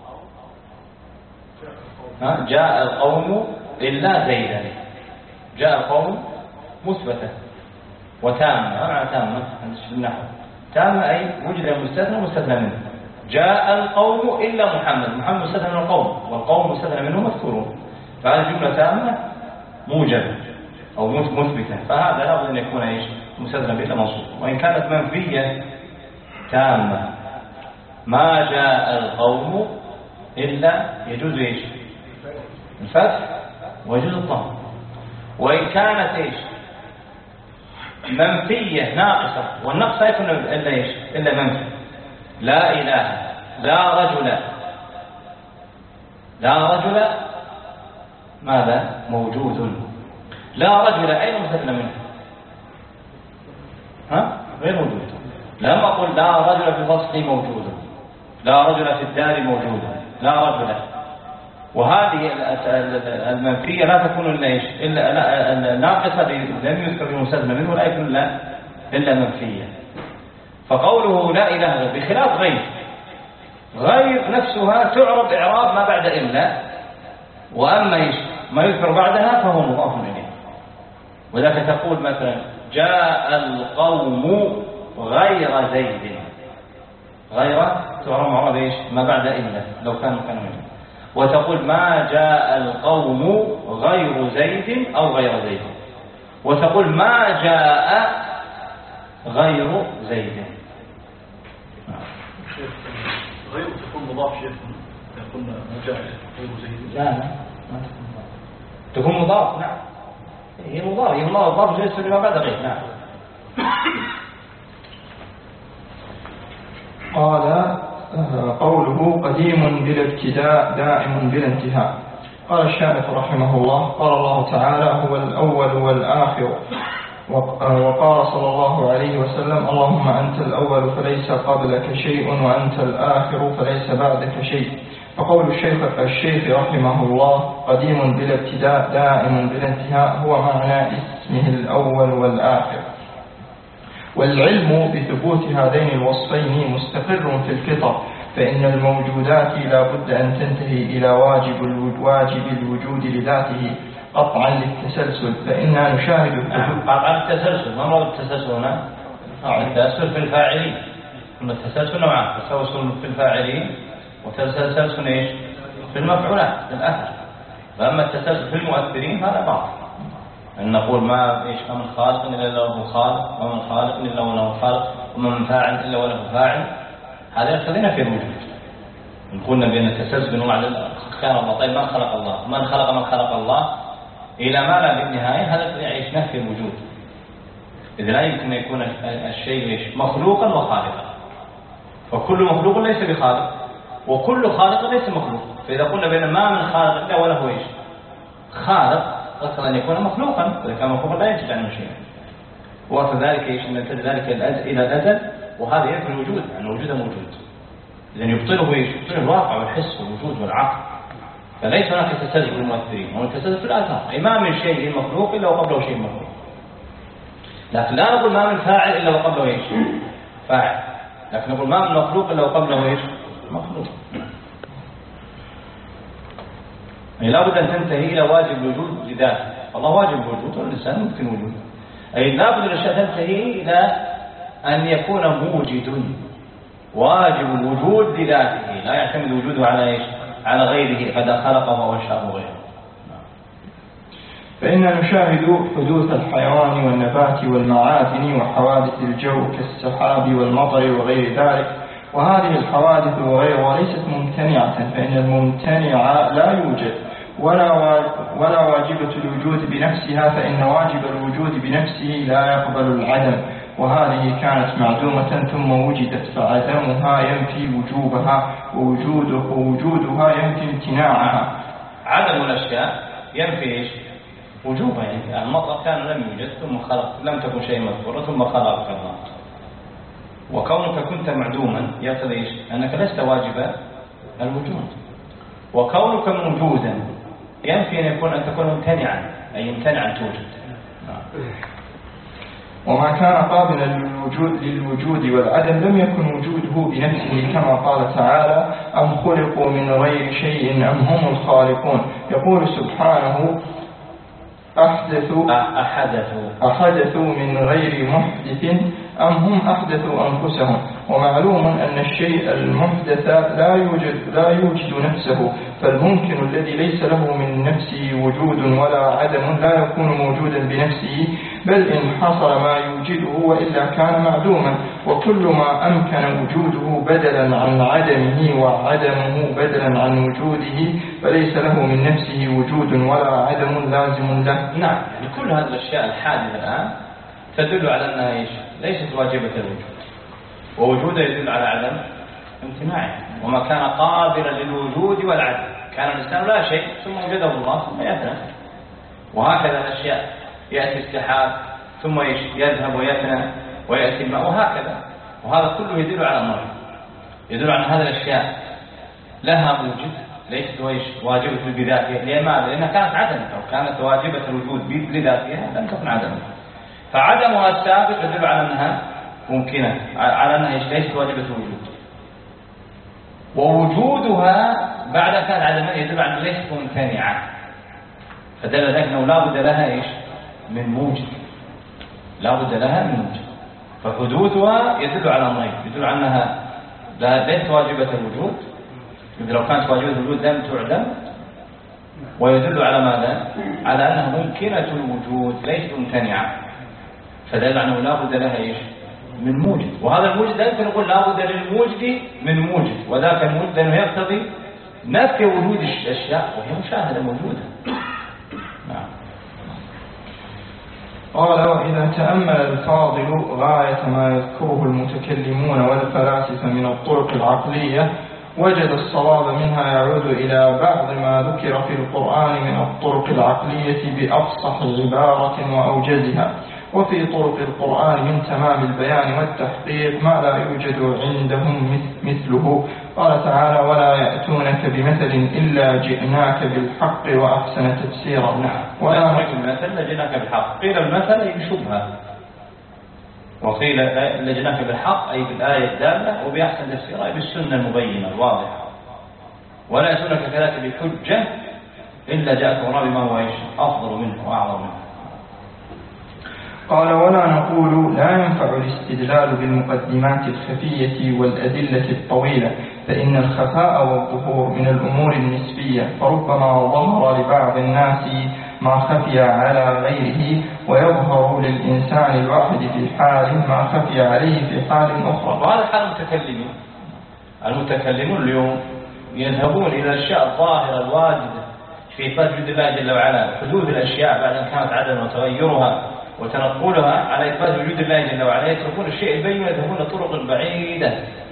جاء القوم إلا زيدا، جاء القوم مثبتا وتامة. ما معنى تامة؟ النحو تامة أي وجد المستثنى مستثنى منه. جاء القوم إلا محمد، محمد مستثنى من القوم والقوم مستثنى منه مذكورون، فهذه جملة تامة موجبة أو مثبتة، فهذا لابد أن يكون إيش؟ مستثنى بإلا منصوب. وإن كانت منفية تامة ما جاء القوم إلا يجوز إيش؟ الفتح ويجوز الضم. وإن كانت إيش؟ منفية ناقصة، والنقص لا يكون إلا إيش؟ إلا منفي. لا إله، لا رجل، لا رجل ماذا؟ موجود. لا رجل، أين مثلنا منه؟ ها؟ غير موجود. لم أقل لا رجل في الفصل موجود، لا رجل في الدار موجود، لا رجل. وهذه المنفية لا تكون إلا إيش؟ إلا الناقصة لم يذكر المستثنى منه لا يكون إلا إلا منفية. فقوله لا إله غير بخلاف غير، غير نفسها تعرب إعراب ما بعد إلا، وأما إيش ما يذكر بعدها فهو مضاف إليه. وذلك تقول مثلا جاء القوم غير زيد، غير تعرب معرب إيش ما بعد إلا لو كان مكانه منه. وتقول ما جاء القوم غير زيد أو غير زيد. وتقول ما جاء غير زيد. غير تكون مضاف شيخ، تكون ما جاء غير زيد. لا لا ما تكون مضاف، تكون مضاف. نعم هي مضاف، هي مضاف جنس لما بعد غير. نعم. قال قوله قديم بلا ابتداء دائم بلا انتهاء. قال الشارح رحمه الله قال الله تعالى هو الأول والآخر، وقال صلى الله عليه وسلم اللهم أنت الأول فليس قبلك شيء وأنت الآخر فليس بعدك شيء. فقول الشيخ الشيخ رحمه الله قديم بلا ابتداء دائم بلا انتهاء هو معنى اسمه الأول والآخر. والعلم بثبوت هذين الوصفين مستقر في الفطر، فإن الموجودات لا بد أن تنتهي إلى واجب واجب الوجود لذاته قطعا للتسلسل، فإننا نشاهد الحدوث. قطعا التسلسل، ما مرض التسلسل هنا؟ التسلسل في الفاعلين، التسلسل نوعان، تسلسل في الفاعلين وتسلسل ايش؟ في المفعولات في الأثر. فأما التسلسل في المؤثرين هذا باطل، أن نقول ما إيش ما من خالق إلا له خالق، وما من خالق إلا له خالق، وما من فاعل إلا وله فاعل. هذا يقتضينا في الوجود. قلنا بأن التسلسل بنوع خلق الله. طيب من خلق الله؟ من خلق من خلق الله إلى ما لا بالنهاية، هذا يعيش نفي الوجود. إذا لا يمكن أن يكون الشيء مخلوقا وخالقا، فكل مخلوق ليس بخالق وكل خالق ليس مخلوق. فإذا قلنا بأن ما من خالق إلا وله إيش خالق، أصلا أن يكون مخلوقا، إذا كان مخلوقا لا يجب عنه شيء. وكذلك إيش نمتد ذلك إلى الأزل، وهذا ينفي الوجود، يعني الوجود موجود. إذا يبطله إيش؟ يبطله الواقع والحس والوجود والعقل. فليس هناك تسلسل في المؤثرين، هو التسلسل في الآثار، أي ما من شيء مخلوق إلا وقبله شيء مخلوق. لكن لا نقول ما من فاعل إلا وقبله إيش فاعل، لكن نقول ما من مخلوق إلا وقبله إيش مخلوق. أي لا بد أن تنتهي إلى واجب الوجود لذاته. الله واجب الوجود والإنسان ممكن وجود، أي لا بد الأشياء تنتهي إلى أن يكون موجد واجب الوجود لذاته، لا يعتمد وجوده على إيش على غيره قد خلقه وانشأه غيره. فإننا نشاهد حدوث الحيوان والنبات والمعادن وحوادث الجو كالسحاب والمطر وغير ذلك، وهذه الحوادث وغيرها ليست ممتنعة، فإن الممتنع لا يوجد ولا ولا واجبة الوجود بنفسها، فإن واجب الوجود بنفسه لا يقبل العدم، وهذه كانت معدومة ثم وجدت، فعدمها ينفي وجوبها ووجوده ووجودها ينفي امتناعها. عدم الأشياء ينفي إيش وجوبها. يعني المطر كان لم يوجد ثم خلق، لم تكن شيء مذكورا ثم خلقك الله. وكونك كنت معدوما يقتضي إيش أنك لست واجب الوجود، وكونك موجودا ينفي أن يكون أن تكون ممتنعا، أي ممتنعا توجد. وما كان قابلا للوجود, للوجود والعدم لم يكن وجوده بنفسه، كما قال تعالى أم خلقوا من غير شيء أم هم الخالقون. يقول سبحانه أحدثوا أحدثوا أحدثوا من غير محدث أم هم أحدثوا أنفسهم. ومعلوم أن الشيء المحدث لا يوجد, لا يوجد نفسه، فالممكن الذي ليس له من نفسه وجود ولا عدم لا يكون موجودا بنفسه، بل إن حصل ما يوجده وإلا كان معدوما. وكل ما أمكن وجوده بدلا عن عدمه وعدمه بدلا عن وجوده فليس له من نفسه وجود ولا عدم لازم له. نعم، يعني كل هذه الأشياء الحادثة الآن تدل على أنها إيش ليست واجبة الوجود، ووجودها يدل على عدم امتناعه. وما كان قابلا للوجود والعدم كان الإنسان لا شيء ثم وجده الله ثم يفنى. وهكذا الأشياء يأتي السحاب ثم يذهب ويفنى ويأتي الماء وهكذا. وهذا كله يدل على أمر، يدل على هذه الأشياء لها موجد ليست واجبة بذاتها. لماذا؟ لأنها كانت عدم، أو كانت واجبة الوجود بذاتها لم تكن عدم. فعدمها السابق يدل على أنها ممكنة، على أنها ليست واجبة الوجود. ووجودها بعد كان عدما يدل على أنها ليست ممتنعة، فدل ذلك أنه لا بد لها إيش؟ من موجد، لا بد لها من موجد. فحدوثها يدل على أمرين، يدل على أنها ليست واجبة الوجود، إذا لو كانت واجبة الوجود لم تعدم. ويدل على ماذا؟ على أنها ممكنة الوجود ليست ممتنعة، فدل أنه لا بد لها إيش؟ من موجد. وهذا الموجد لا يمكن نقول لا بد للموجد من موجد، وذاك الموجد لأنه يقتضي نفي وجود الأشياء وهي مشاهدة موجودة. نعم. قال: وإذا تأمل الفاضل غاية ما يذكره المتكلمون والفلاسفة من الطرق العقلية وجد الصواب منها يعود إلى بعض ما ذكر في القرآن من الطرق العقلية بأفصح عبارة وأوجزها. وفي طرق القرآن من تمام البيان والتحقيق ما لا يوجد عندهم مثله. قال تعالى: ولا يأتونك بمثل إلا جئناك بالحق وأحسن تفسيرا. نعم. ولا المثل لجئناك بالحق، قيل المثل أي بشبهة، وقيل لجئناك بالحق أي بالآية الدالة، وبأحسن تفسير أي بالسنة المبينة الواضحة. ولا يأتونك كذلك بحجة إلا جاءك وراء بما هو أفضل منه وأعظم منه. قال: ولا نقول لا ينفع الاستدلال بالمقدمات الخفية والأدلة الطويلة، فإن الخفاء والظهور من الأمور النسبية، فربما ظهر لبعض الناس ما خفي على غيره، ويظهر للإنسان الواحد في حال ما خفي عليه في حال أخرى. وهذا حال المتكلمين. المتكلمون اليوم يذهبون إلى الأشياء الظاهرة الواجدة في إثبات وجود الله جل وعلا، حدوث الأشياء بعد أن كانت عدما وتغيرها وتنقلها على إثبات وجود الله جل وعلا، يتركون الشيء البين ويذهبون لطرق بعيدة.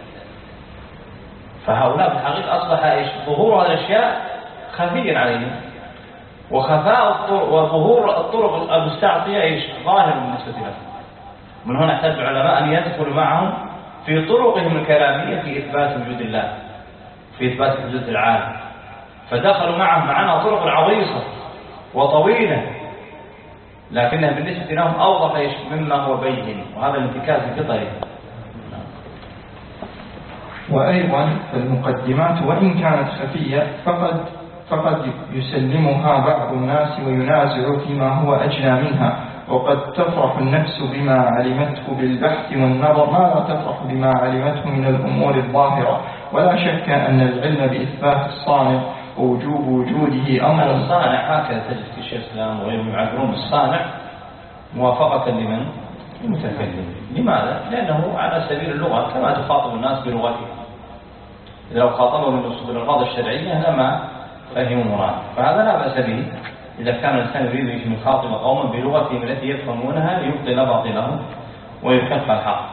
فهؤلاء في الحقيقة أصبح إيش؟ ظهور هذه الأشياء خفيا عليهم، وخفاء الطرق وظهور الطرق المستعصية إيش؟ ظاهر بالنسبة لهم. من هنا احتاج العلماء أن يدخلوا معهم في طرقهم الكلامية في إثبات وجود الله، في إثبات وجود العالم. فدخلوا معهم معنا طرق عويصة وطويلة، لكنها بالنسبة لهم أوضح إيش؟ مما هو بين، وهذا الانتكاس الفطري. وأيضا المقدمات وإن كانت خفية فقد فقد يسلمها بعض الناس وينازع فيما هو أجنى منها، وقد تفرح النفس بما علمته بالبحث والنظر ما لا تفرح بما علمته من الأمور الظاهرة. ولا شك أن العلم بإثبات الصانع ووجوب وجوده أمر. الصانع هكذا تجد في الشيخ الإسلام وغيرهم يعبرون بالصانع موافقة لمن؟ المتكلم. لماذا؟ لأنه على سبيل اللغة كما تخاطب الناس بلغتهم. إذا لو خاطبهم بالألفاظ الشرعية لما فهموا مراد، فهذا لا بأس به إذا كان الإنسان يريد أن يخاطب قوما بلغتهم التي يفهمونها ليبطل باطلهم ويحق الحق.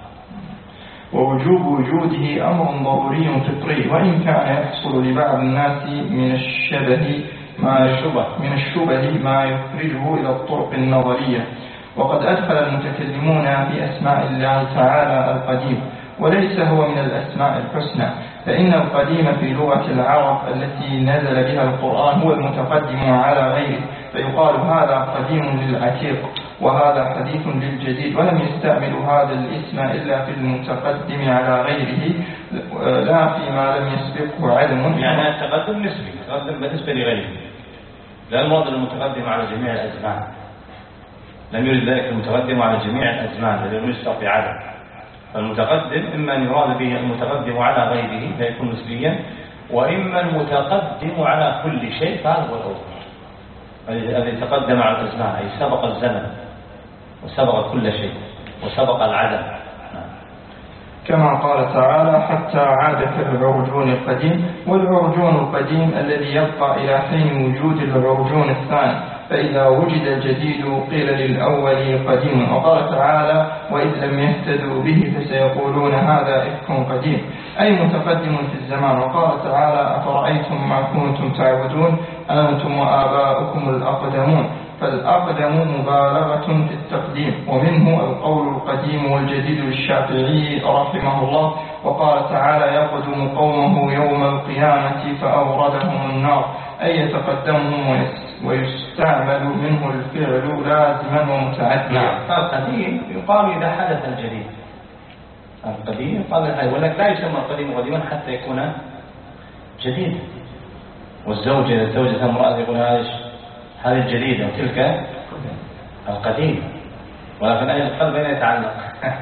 ووجوب وجوده أمر ضروري فطري، وإن كان يحصل لبعض الناس من الشبه ما الشبه من الشبه ما يخرجه إلى الطرق النظرية. وقد أدخل المتكلمون في أسماء الله تعالى القديم، وليس هو من الأسماء الحسنى، فإن القديم في لغة العرب التي نزل بها القرآن هو المتقدم على غيره، فيقال هذا قديم للعتيق وهذا حديث للجديد، ولم يستعمل هذا الاسم إلا في المتقدم على غيره لا فيما لم يسبقه عدم. يعني التقدم نسبي، التقدم بالنسبة لغيره، لا المراد المتقدم على جميع الأزمان، لم يرد ذلك المتقدم على جميع الأزمان الذي يسبق في عدم. فالمتقدم إما أن يراد به المتقدم على غيره فيكون نسبيا، وإما المتقدم على كل شيء فهذا هو الأول الذي تقدم على الأزمان، أي سبق الزمن وسبق كل شيء وسبق العدم. كما قال تعالى: حتى عاد كالعرجون القديم. والعرجون القديم الذي يبقى إلى حين وجود العرجون الثاني، فإذا وجد الجديد قيل للأول قديم. وقال تعالى وإذ لم يهتدوا به فسيقولون هذا إفك قديم، أي متقدم في الزمان. وقال تعالى أفرأيتم ما كنتم تعبدون أنتم وآباؤكم الأقدمون، فالأقدم مبالغة في التقديم. ومنه القول القديم والجديد للشافعي رحمه الله. وقال تعالى يقدم قومه يوم القيامة فأوردهم النار، أي يتقدمهم ويستعمل منه الفعل لازما ومتعديا. القديم يقال إذا حدث الجديد، القديم يقال الحديث، ولكن لا يسمى القديم قديما حتى يكون جديد. والزوجة إذا زوجت امرأة يقول هذه هذه الجديدة وتلك القديم، ولكن أهل القلب أين يتعلق؟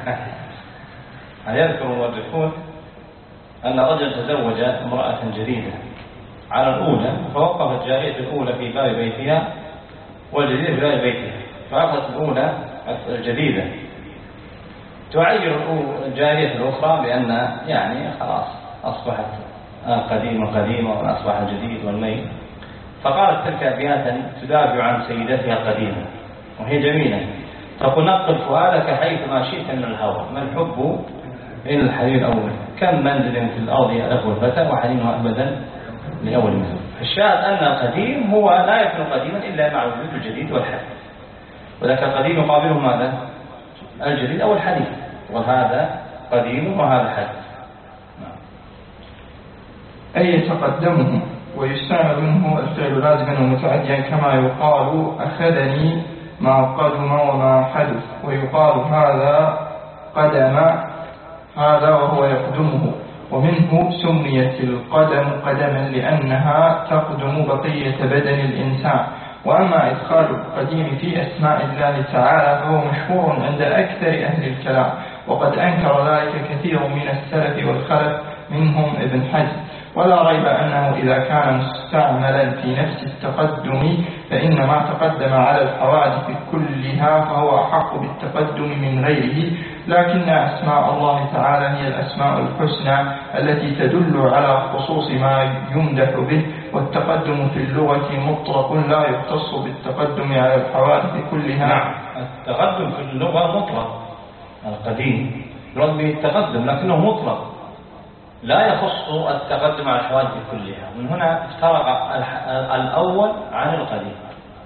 هل يذكر المؤرخون أن رجل تزوج امرأة جديدة على الأولى، فوقفت جارية الأولى في باب بيتها والجديدة في باب بيتها، فأخذت الأولى الجديدة تعير الجارية الأخرى بأن يعني خلاص أصبحت قديمة قديمة وأصبح الجديد والميت. فقالت تلك أبياتا تدافع عن سيدتها القديمة وهي جميلة، تقول نقل فؤادك حيث ما شئت من الهوى، ما الحب إلى الحبيب الأول، كم منزل في الأرض يألفه الفتى وحنينها أبدا لأول مثل. الشاهد أن القديم هو لا يكون قديما إلا مع وجود الجديد والحديث، وذاك القديم يقابله ماذا؟ الجديد أو الحديث، وهذا قديم وهذا حديث. أي يتقدمه ويستعمل منه الفعل لازما ومتعديا، كما يقال أخذني ما قدم وما حدث، ويقال هذا قدم هذا وهو يقدمه. ومنه سميت القدم قدما لأنها تقدم بقية بدن الإنسان. وأما إدخال القديم في أسماء الله تعالى فهو مشهور عند أكثر أهل الكلام، وقد أنكر ذلك كثير من السلف والخلف منهم ابن حزم. ولا ريب أنه إذا كان مستعملا في نفس التقدم فإن ما تقدم على الحوادث كلها فهو أحق بالتقدم من غيره، لكن أسماء الله تعالى هي الأسماء الحسنى التي تدل على خصوص ما يمدح به، والتقدم في اللغة مطلق لا يختص بالتقدم على الحوادث كلها. نعم، التقدم في اللغة مطلق، القديم يراد به التقدم لكنه مطلق لا يخص التقدم على الحوادث كلها. من هنا افترق الأول عن القديم.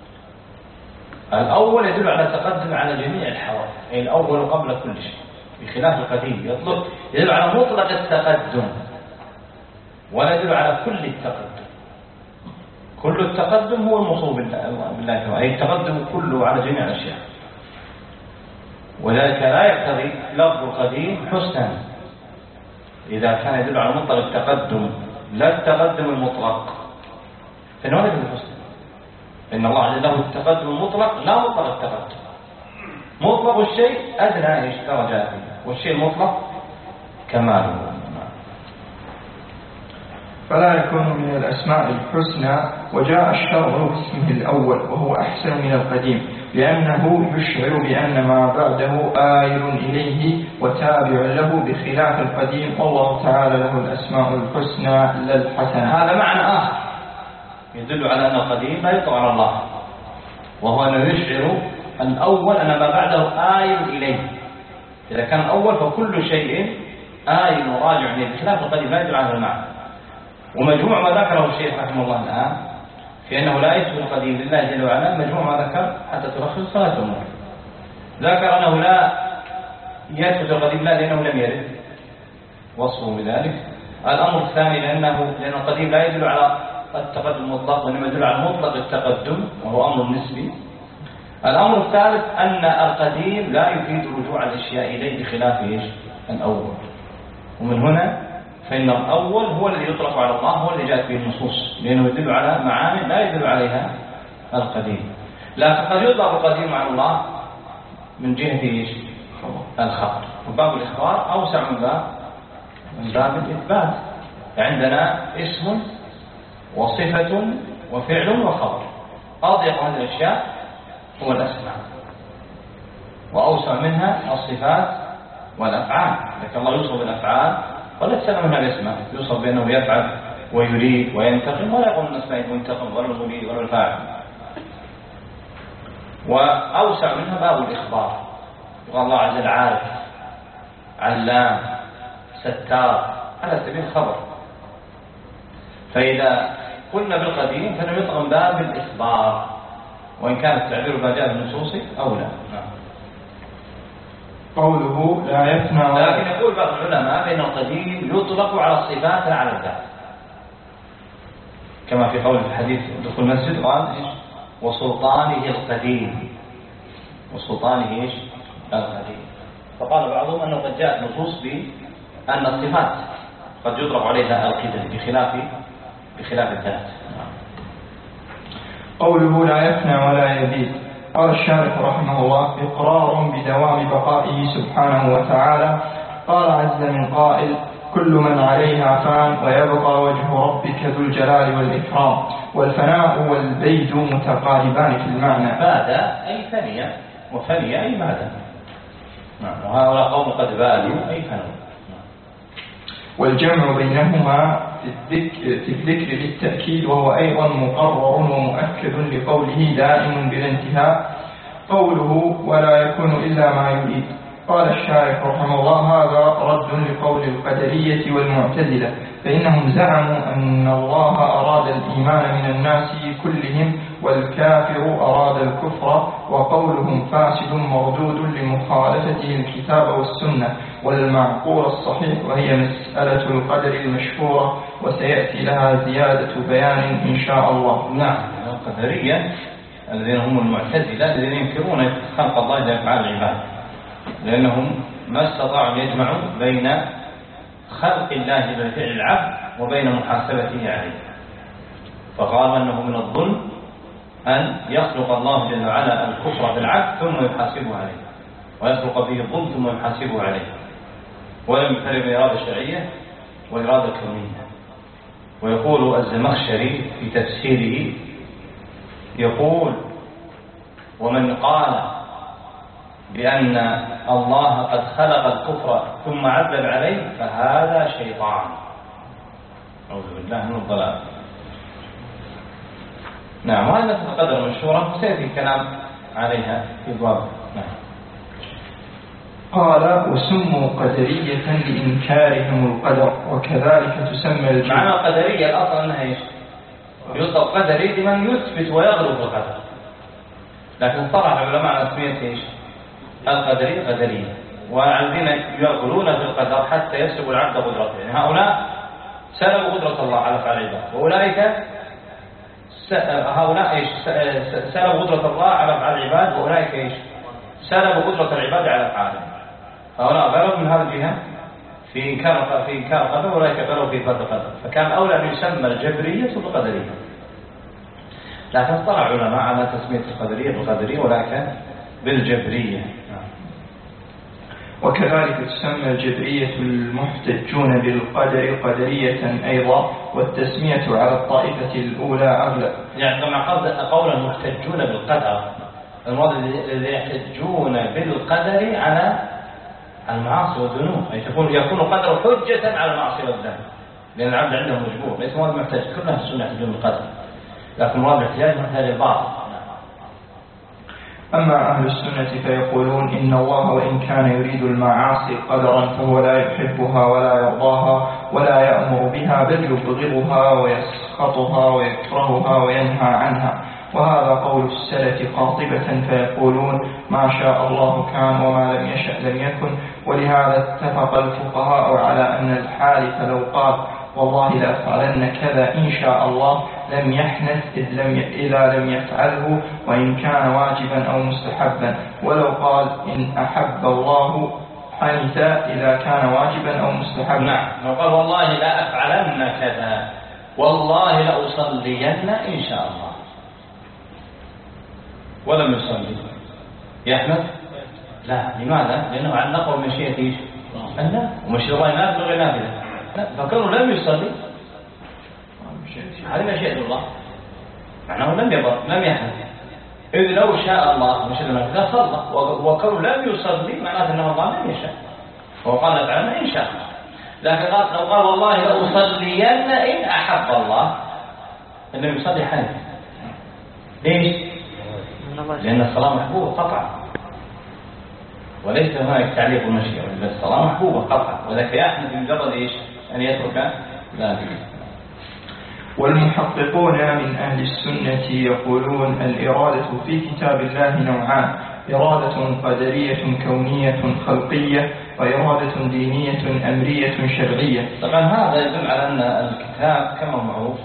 الأول يدل على التقدم على جميع الحوادث، أي الأول قبل كل شيء، بخلاف القديم يطلق يدل على مطلق التقدم ولا يدل على كل التقدم. كل التقدم هو الموصوف بالله تعالى، أي التقدم كله على جميع الأشياء، وذلك لا يقتضي لفظ القديم حسنا إذا كان يدل على مطلق التقدم لا التقدم المطلق، فإنه ليس بالحسن. إن الله عز له التقدم المطلق لا مطلق التقدم. مطلق الشيء أدنى إيش درجاته، والشيء المطلق كماله. فلا يكون من الأسماء الحسنى. وجاء الشرع باسمه الأول وهو أحسن من القديم، لأنه يشعر بأن ما بعده آيل إليه وتابع له بخلاف القديم، والله تعالى له الأسماء الحسنى لا الحسنى. هذا معنى آخر يدل على أن القديم لا يطلق على الله، وهو أنه يشعر الأول أن ما بعده آيل إليه. إذا كان الأول فكل شيء آيل وراجع إليه، بخلاف القديم لا يدل على المعنى. ومجموع ما ذكره الشيخ رحمه الله الآن في أنه لا يثبت القديم لله جل وعلا، مجموع ما ذكر حتى تلخص ثلاث أمور. ذكر أنه لا يثبت القديم لا لأنه لم يرد وصفه بذلك. الأمر الثاني لأنه لأن القديم لا يدل على التقدم المطلق وإنما يدل على مطلق التقدم وهو أمر نسبي. الأمر الثالث أن القديم لا يفيد رجوع الأشياء إليه بخلاف الأول. ومن هنا فإن الأول هو الذي يطلق على الله، هو الذي جاءت به النصوص، لأنه يدل على معاني لا يدل عليها القديم. لكن قد يطلق القديم على الله من جهة ايش؟ الخبر، وباب الإخبار أوسع من باب من باب الإثبات. عندنا اسم وصفة وفعل وخبر، أضيق هذه الأشياء هو الأسماء، وأوسع منها الصفات والأفعال. لكن الله يوصف بالأفعال ولا تسمى منها الاسماء، يوصف بأنه يفعل ويريد وينتقم، ولا يقول من اسماء المنتقم ولا المريد ولا الفاعل. وأوسع منها باب الإخبار، يقول الله عز وجل عارف، علام، ستار، على سبيل الخبر. فإذا قلنا بالقديم فإنه يطلق من باب الإخبار، وإن كان التعبير ما جاء بالنصوص أولى. قوله لا يفنى، لكن يقول بعض العلماء بأن القديم يطلق على الصفات لا على الذات، كما في قول الحديث دخول المسجد قال وسلطانه القديم، وسلطانه ايش القديم. فقال بعضهم أنه قد جاءت نصوص بأن الصفات قد يطلق عليها القدم بخلاف بخلاف الذات. قوله لا يفنى ولا يبيد، قال الشارح رحمه الله إقرار بدوام بقائه سبحانه وتعالى. قال عز من قائل كل من عليها فان ويبقى وجه ربك ذو الجلال والإكرام. والفناء والبيد متقاربان في المعنى. باد أي ثنية، وفني أي ماذا، وهؤلاء قوم قد بادوا أي فنوا. والجمع بينهما في الذكر, في الذكر للتأكيد، وهو أيضا مقرر ومؤكد لقوله دائم بلا انتهاء. قوله ولا يكون إلا ما يريد، قال الشارح رحمه الله هذا رد لقول القدرية والمعتزلة، فإنهم زعموا أن الله أراد الإيمان من الناس كلهم والكافر أراد الكفر، وقولهم فاسد مردود لمخالفته الكتاب والسنة والمعقول الصحيح، وهي مسألة القدر المشهورة وسيأتي لها زيادة بيان إن شاء الله. نعم، القدرية الذين هم المعتزلة الذين ينكرون خلق الله لأفعال العباد، لأنهم ما استطاعوا أن يجمعوا بين خلق الله لفعل العبد وبين محاسبته عليه، فقالوا أنه من الظلم أن يخلق الله جل وعلا الكفر في العبد ثم يحاسبه عليه، ويخلق به الظلم ثم يحاسبه عليه، ولم يفرق بين إرادة شرعية وإرادة كونية. ويقول الزمخشري في تفسيره يقول ومن قال بأن الله قد خلق الكفر ثم عذب عليه فهذا شيطان، أعوذ بالله من الضلال. نعم، وهذه مسألة القدر مشهورة سيأتي الكلام عليها في الباب. نعم. قال وسموا قدرية لإنكارهم القدر، وكذلك تسمى الجنة. معنى القدرية الأصل أنها إيش؟ يطلق قدري لمن يثبت ويغلب في القدر، لكن صرح العلماء على تسمية إيش؟ القدرية قدرية، والذين يغلون في القدر حتى يسلبوا العبد قدرته، يعني هؤلاء سلبوا قدرة الله على فعل العباد، وأولئك هؤلاء إيش؟ سلبوا قدرة الله على فعل العباد، وأولئك إيش؟ سلبوا قدرة العباد على فعله. هؤلاء غلوا من هذه الجهة في إنكار في إنكار القدر، وأولئك غلوا في إثبات القدر، فكان أولى أن يسمى الجبرية بالقدرية، لكن اصطلح العلماء على تسمية القدرية بالقدرية ولكن بالجبرية. وكذلك تسمى الجبرية المحتجون بالقدر قدرية أيضا، والتسمية على الطائفة الأولى أغلب. يعني كما قول المحتجون بالقدر، المراد الذين يحتجون بالقدر على المعاصي والذنوب، أي تكون يكون قدر حجة على المعاصي والذنوب، لأن العبد عنده مجبور، ليس مراد محتج، كلنا في السنة يحتجون بالقدر، لكن مراد الاحتجاج محتاج الباطل. أما أهل السنة فيقولون إن الله وإن كان يريد المعاصي قدرا فهو لا يحبها ولا يرضاها ولا يأمر بها، بل يبغضها ويسخطها ويكرهها وينهى عنها. وهذا قول السلف قاطبة، فيقولون ما شاء الله كان وما لم يشأ لم يكن. ولهذا اتفق الفقهاء على أن الحالف لو قال والله لأفعلن كذا إن شاء الله لم يحنث إذ لم إذا لم يفعله، وإن كان واجبا أو مستحبا، ولو قال إن أحب الله حنث إذا كان واجبا أو مستحبا. نعم، لو قال والله لا أفعلن كذا، والله لأصلين إن شاء الله، ولم يصلي، يحنث؟ لا. لماذا؟ لأنه علقه بمشيئة إيش؟ الله، ومشيئة الله نافذة غير نافذة، فكانوا لم يصلي، هذه مشيئة الله، معناه لم يبر لم يحنث. إذ لو شاء الله مشيئة الله صلى، وكانوا لم يصلي معناه أنه الله لم يشاء، وقال افعلنا إن شاء الله. لكن قال لو قال والله لأصلين إن أحب الله، إنه يصلي حنث. ليش؟ لأن الصلاة محبوبة قطعا، وليس هناك تعليق المشيئة، بل الصلاة محبوبة قطعا، وذاك يحمد بمجرد إيش أن يترك لا بيه. والمحققون من أهل السنة يقولون الإرادة في كتاب الله نوعان: إرادة قدرية كونية خلقية، وإرادة دينية أمرية شرعية. طبعا هذا يدل على أن الكتاب كما معروف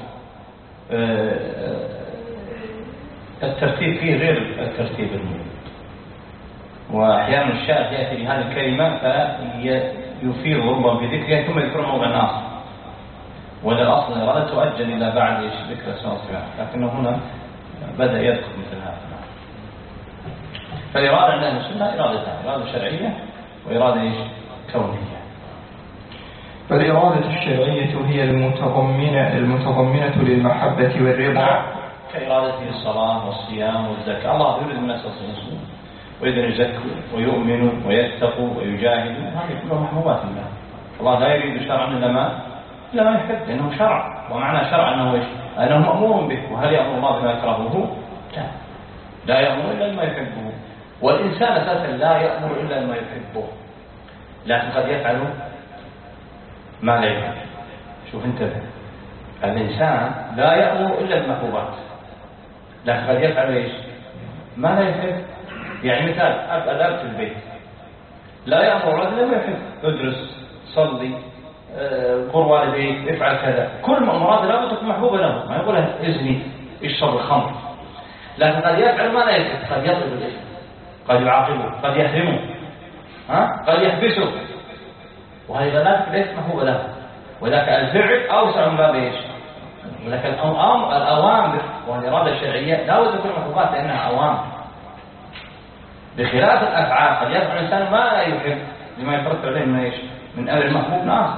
الترتيب فيه غير الترتيب الموجود، وأحيانا الشاعر يأتي بهذه الكلمة فيفيض ربما في ذكرها ثم يذكر موضع آخر، ولا الأصل الإرادة تؤجل إلى بعد ذكر اسماء الصفات، لكنه هنا بدأ يذكر مثل هذا. فالإرادة عند أهل السنة إرادتان: إرادة شرعية وإرادة كونية. فالإرادة الشرعية هي المتضمنة المتضمنة للمحبة والرضا، كإرادة الصلاة والصيام والزكاة. الله يريد من الناس يصومون ويريد أن يزكوا ويؤمنوا ويتقوا ويجاهدوا، هذه كلها محبوبات الله. الله لا يريد شرعا إلا ما إلا ما يحب، لأنه شرع، ومعنى شرع أنه إيش؟ أنه مأمور به. وهل يأمر الله بما يكرهه؟ لا، لا يأمر إلا ما يحبه، والإنسان أساسا لا يأمر إلا ما يحبه، لكن قد يفعل ما لا يفعل. شوف انتبه، الإنسان لا يأمر إلا المحبوبات، لكن قد يفعل إيش؟ ما لا يحب. يعني مثال الأب في البيت لا يأمر الرجل إلا ما يحب: ادرس، صلي، قر والديك، افعل كذا. كل مأمورات لا بد تكون محبوبة له، ما يقول ازني، اشرب الخمر، لكن قد يفعل ما لا يحب. قد يطلب الإثم، قد يعاقبه، قد يحرمه، ها؟ قد يحبسه، وهذا لا ليس محبوبة له. وذاك الفعل أوسع من باب إيش؟ ولكن الأوامر والإرادة الشرعية لا بد تكون محبوبات لأنها أوامر، بخلاف الأفعال قد يفعل الإنسان ما لا يحب لما يترتب عليه من إيش؟ من أمر المحبوب. نعم.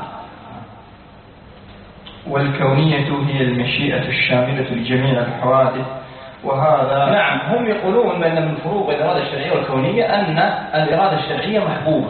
والكونية هي المشيئة الشاملة لجميع الحوادث، وهذا نعم. هم يقولون بأن من فروق الإرادة الشرعية والكونية أن الإرادة الشرعية محبوبة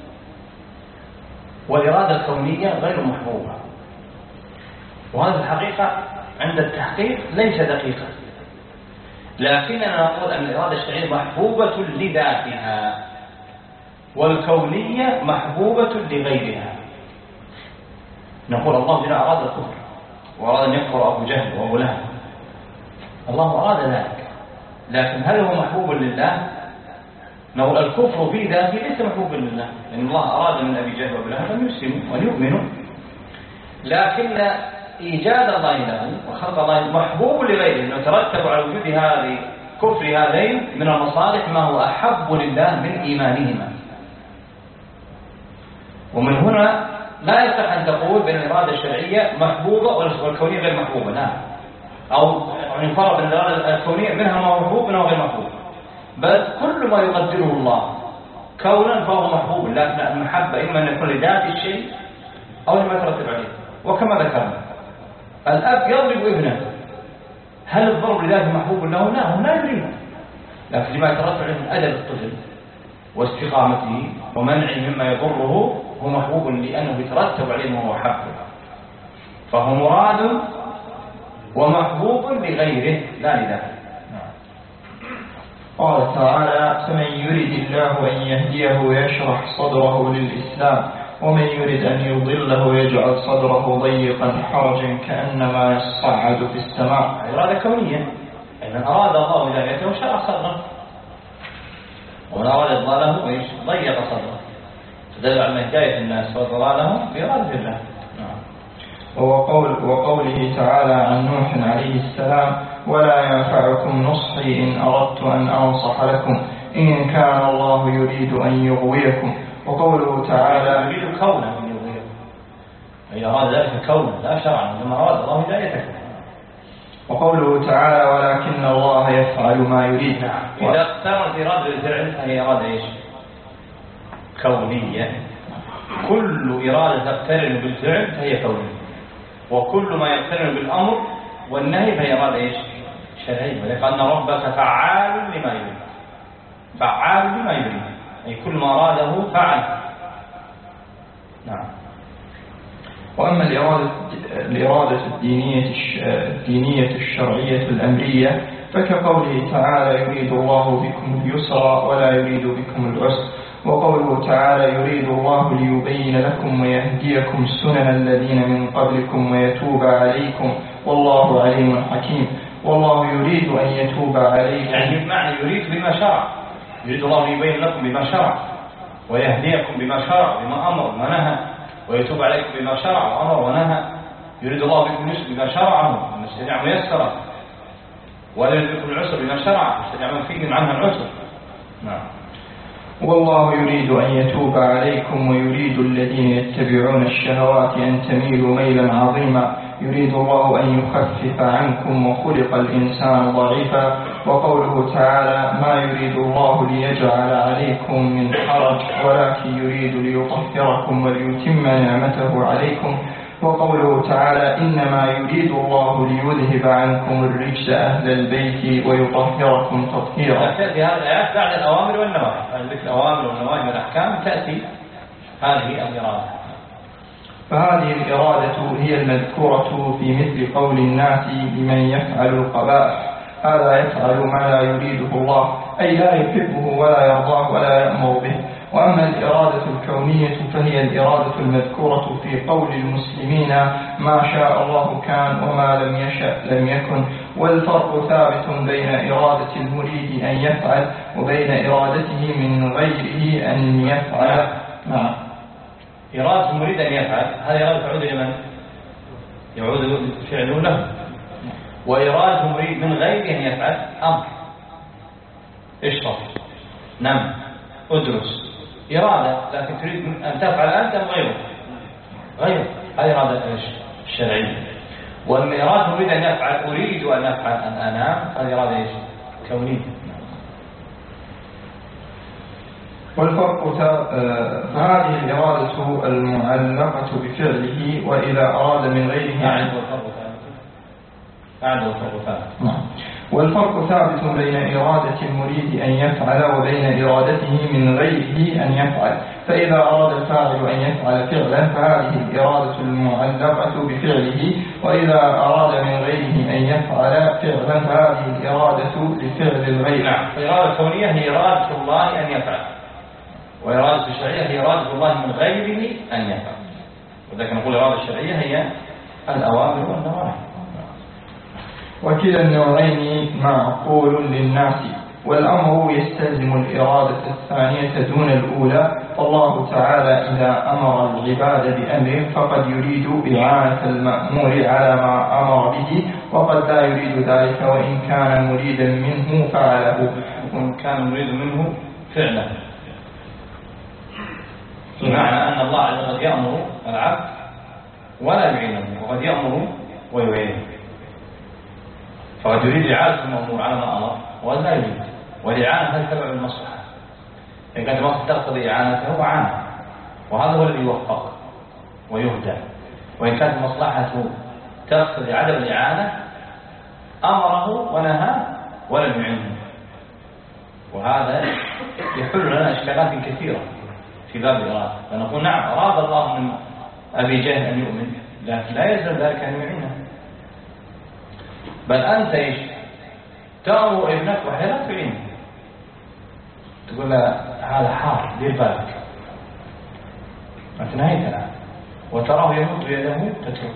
والإرادة الكونية غير محبوبة، وهذا الحقيقة عند التحقيق ليس دقيقا، لكننا نقول أن الإرادة الشرعية محبوبة لذاتها والكونية محبوبة لغيرها. نقول الله جل أراد الكفر وأراد أن يكفر أبو جهل وأبو لهب، الله أراد ذلك، لكن هل هو محبوب لله؟ نقول الكفر في ذاته ليس محبوبا لله، لأن الله أراد من أبي جهل وأبو لهب أن يسلموا وأن يؤمنوا، لكن إيجاد الله له وخلق الله محبوب لغيره، أنه ترتب على وجود هذه كفر هذين من المصالح ما هو أحب لله من إيمانهما. ومن هنا لا يصح أن تقول بأن الإرادة الشرعية محبوبة والكونية غير محبوبة، لا، أو نفرق بين الإرادة الكونية منها ما هو محبوب ومنها غير محبوب، بل كل ما يقدره الله كونا فهو محبوب، لكن المحبة إما أن يكون لذات الشيء أو لما يترتب عليه. وكما ذكرنا الأب يضرب ابنه، هل الضرب لذاته محبوب له؟ لا، هو لا يريد، لكن لما يترتب عليه من أدب الطفل واستقامته ومنعه مما يضره هو محبوب لأنه يترتب عليه ما هو حبه، فهو مراد ومحبوب لغيره لا لذاته. قال تعالى: فمن يرد الله أن يهديه يشرح صدره للإسلام ومن يرد أن يضله يجعل صدره ضيقا حرجا كأنما يصعد في السماء. إرادة كونية، من أراد الله هدايته شرح صدره، ومن أراد إضلاله إيش؟ ضيق صدره، تدل على هداية الناس وضلالهم بإرادة الله. وقول وقوله تعالى عن نوح عليه السلام: ولا ينفعكم نصحي إن أردت أن أنصح لكم إن كان الله يريد أن يغويكم. وقوله تعالى: يريد كونا أن يغويكم، أي أراد ذلك كونا لا شرعا، إنما أراد الله هدايتكم. وقوله تعالى: ولكن الله يفعل ما يريد. إذا اقترنت إرادة الفعل فهي إرادة إيش؟ كونية. كل إرادة تقترن بالفعل فهي كونية، وكل ما يقترن بالأمر والنهي فهي إرادة إيش؟ شرعية. ولكن ربك فعال لما يريد، فعال لما يريد، أي كل ما أراده فعل. نعم. وأما الإرادة, الإرادة الدينية, الدينية الشرعية الأمرية فكقوله تعالى يريد الله بكم اليسر ولا يريد بكم العسر، وقوله تعالى يريد الله ليبين لكم ويهديكم سنن الذين من قبلكم ويتوب عليكم والله عليم حكيم. والله يريد أن يتوب عليكم، يعني بمعنى يريد بما شرع، يريد الله ليبين لكم بما شرع ويهديكم بما شرع بما أمر وما نهى ويتوب عليكم بما شرع وأمر ونهى. يريد الله بكم اليسر بما شرعه المستجع ميسرا، ولا يريد بكم العسر بما شرع المستجع من فيهم عنها العسر. نعم. والله يريد أن يتوب عليكم ويريد الذين يتبعون الشهوات أن تميلوا ميلا عظيما. يريد الله أن يخفف عنكم وخلق الإنسان ضعيفا. وقوله تعالى ما يريد الله ليجعل عليكم من حرج ولكن يريد ليطهركم وليتم نعمته عليكم. وقوله تعالى إنما يريد الله ليذهب عنكم الرجس أهل البيت ويطهركم تطهيرا. تأتي هذه الآيات بعد الأوامر والنواهي، بعد ذكر الأوامر والنواهي والأحكام تأتي هذه الإرادة. فهذه الإرادة هي المذكورة في مثل قول الناس لمن يفعل القبائح هذا يفعل ما لا يريده الله، أي لا يحبه ولا يرضاه ولا يأمر به. وأما الإرادة الكونية فهي الإرادة المذكورة في قول المسلمين ما شاء الله كان وما لم يشأ لم يكن. والفرق ثابت بين إرادة المريد أن يفعل وبين إرادته من غيره أن يفعل. نعم. إرادة المريد أن يفعل هذه إرادة تعود لمن؟ يعود فعله له. وإرادة المريد من غيره أن يفعل أمر، اشرب، نم، ادرس، إرادة، لكن تريد أن تفعل أنت أم غيره؟ غيره. هذه إرادة الشرعية. وأما إرادة المريد أن يفعل أريد أن أفعل أن أنام هذه إرادة إيش؟ كونية. والفرق فهذه الإرادة المعلقة بفعله وإذا أراد من غيره أعد والفرق أعد والفرق ثابت. والفرق ثابت بين إرادة المريد أن يفعل وبين إرادته من غيره أن يفعل. فإذا أراد الفاعل أن يفعل فعلا فهذه الإرادة المعلقة بفعله، وإذا أراد من غيره أن يفعل فعلا فهذه الإرادة لفعل الغير. نعم. الإرادة الكونية هي إرادة الله أن يفعل، وإرادة الشرعية هي إرادة الله من غيره أن يفعل. وذلك نقول الإرادة الشرعية هي الأوامر والنواهي. وكلا النوعين معقول للناس، والأمر يستلزم الإرادة الثانية دون الأولى. فالله تعالى إذا أمر العباد بأمر فقد يريد إعانة المأمور على ما أمر به، وقد لا يريد ذلك وإن كان مريدا منه فعله، وإن كان مريد منه فعله. بمعنى أن الله قد يأمر العبد ولا يعينه، وقد يأمر ويعينه. فقد يريد إعانة المأمور على ما أمر وقد لا يريد، والإعانة هل تبع المصلحة؟ إن كانت المصلحة تقتضي إعانته وعانه، وهذا هو الذي يوفق ويهدى. وإن كانت المصلحة تقتضي عدم الإعانة أمره ونهى ولم يعنه، وهذا يحل لنا إشكالات كثيرة في باب الإرادة. فنقول نعم أراد الله من أبي جهل أن يؤمن، لكن لا يلزم ذلك أن يعينه. بل أنت إيش تأمر ابنك وحي لا تعينه، تقول له هذا حار دير بالك، ما تنهيت الآن، وتراه يموت يده تتركه،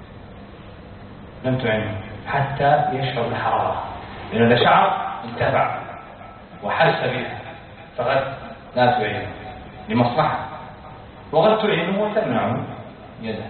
لم تعينه حتى يشعر بالحرارة، لأنه إذا شعر انتفع وحس بها، فقد لا تعينه لمصلحة، وقد تعينه وتمنعه يده.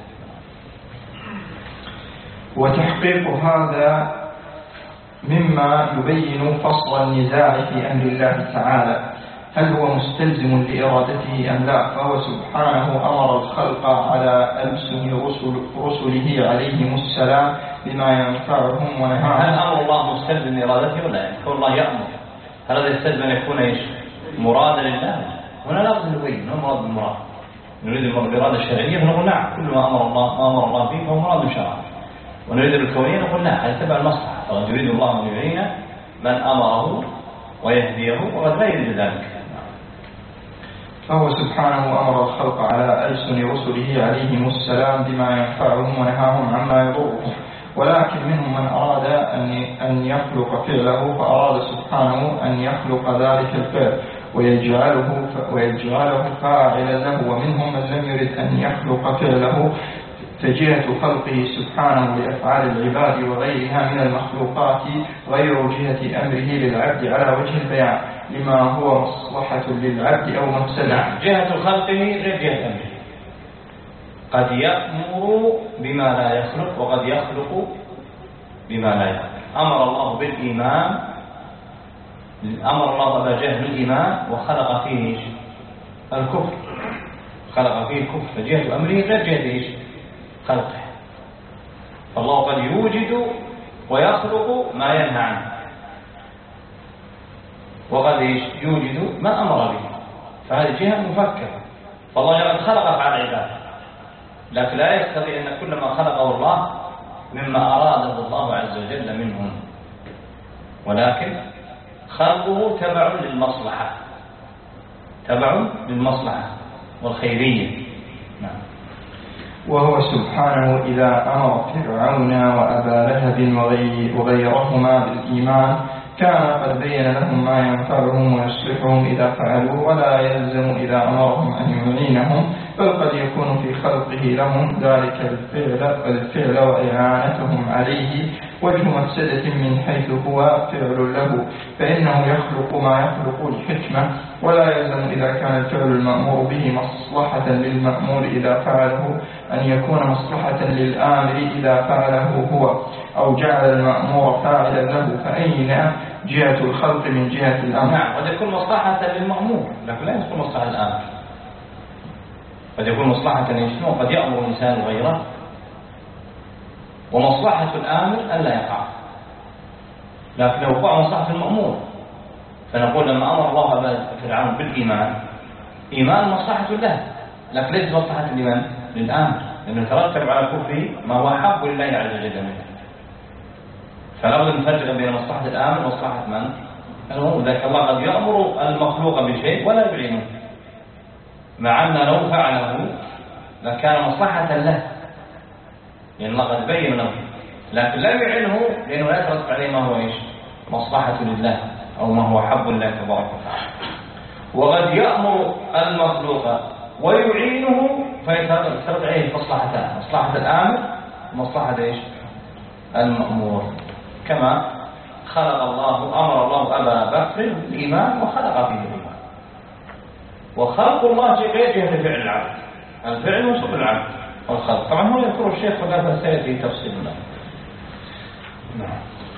وتحقيق هذا مما يبين فصل النزاع في أمر الله تعالى، هل هو مستلزم لإرادته أم لا؟ فهو سبحانه أمر الخلق على ألسن رسل رسله عليهم السلام بما ينفعهم ونهاهم. هل أمر الله مستلزم لإرادته ولا لا؟ يكون الله يأمر، هل هذا يستلزم أن يكون إيش؟ مرادا لله؟ هنا لا بد نبين ما مراد بالمراد. نريد الإرادة الشرعية فنقول نعم كل ما أمر الله ما أمر الله به فهو مراد شرعا. ونريد الكونية نقول لا هذا تبع المصلحة، فقد يريد الله أن يعين من أمره ويهديه وقد لا يريد ذلك. فهو سبحانه أمر الخلق على ألسن رسله عليهم السلام بما ينفعهم ونهاهم عما يضرهم. ولكن منهم من أراد أن يخلق فعله فأراد سبحانه أن يخلق ذلك الفعل ويجعله ويجعله فاعلا له، ومنهم من لم يرد أن يخلق فعله، فجهة خلقه سبحانه لأفعال العباد وغيرها من المخلوقات غير جهة أمره للعبد على وجه البيان لما هو مصلحة للعبد أو مفسدة. جهة خلقه غير جهة أمره، قد يأمر بما لا يخلق وقد يخلق بما لا يخلق. أمر الله بالإيمان، أمر الله أبا جهل بالإيمان وخلق فيه الكفر، خلق فيه الكفر، فجهة أمره غير جهة خلقه. فالله قد يوجد ويخلق ما ينهى عنه، وقد يوجد ما أمر به، فهذه جهة مفكرة. فالله قد خلق أفعال العباد، لكن لا يقتضي أن كل ما خلقه الله مما أراده الله عز وجل منهم، ولكن خلقه تبع للمصلحة، تبع للمصلحة والخيرية. نعم. وهو سبحانه إذا أمر فرعون وأبا لهب وغيرهما بالإيمان كان قد بين لهم ما ينفعهم ويصلحهم إذا فعلوا، ولا يلزم إذا أمرهم أن يعينهم، بل قد يكون في خلقه لهم ذلك الفعل, الفعل وإعانتهم عليه وجه مفسدة من حيث هو فعل له، فإنه يخلق ما يخلق لحكمة، ولا يلزم إذا كان الفعل المأمور به مصلحة للمأمور إذا فعله أن يكون مصلحة للآمر إذا فعله هو، أو جعل المأمور فاعلا له، فأين جهة الخلق من جهة الأمر؟ نعم، قد يكون مصلحة للمأمور لكن لا يكون مصلحة للآمر. قد يكون مصلحة للإنسان وقد يأمر الإنسان غيره، ومصلحة الآمر ألا يقع، لكن لو وقع مصلحة المأمور فنقول لما أمر الله أبا فرعون بالإيمان، إيمان مصلحة له، لكن ليس مصلحة الإيمان للآمر، لأنه ترتب على كفره ما هو حق لله عز وجل منه. فلا بد نفرق بين مصلحة الآمر ومصلحة من؟ المأمور. ذلك الله قد يأمر المخلوق بشيء ولا يعينه، مع أن لو فعله لكان مصلحة له، لأن الله قد بين له، لكن لا يعينه لأنه لا يترتب عليه ما هو إيش؟ مصلحة لله أو ما هو حب الله تبارك وتعالى. وقد يأمر المخلوق ويعينه فيترتب عليه مصلحتان، مصلحة الآمر ومصلحة إيش؟ المأمور. كما خلق الله أمر الله أبا بكر بالإيمان وخلق فيه الإيمان، وخلق الله غير جهة فعل العبد، الفعل وصف العبد والخلق. طبعا هو يذكر الشيخ ولا سيأتي تفصيل له. نعم.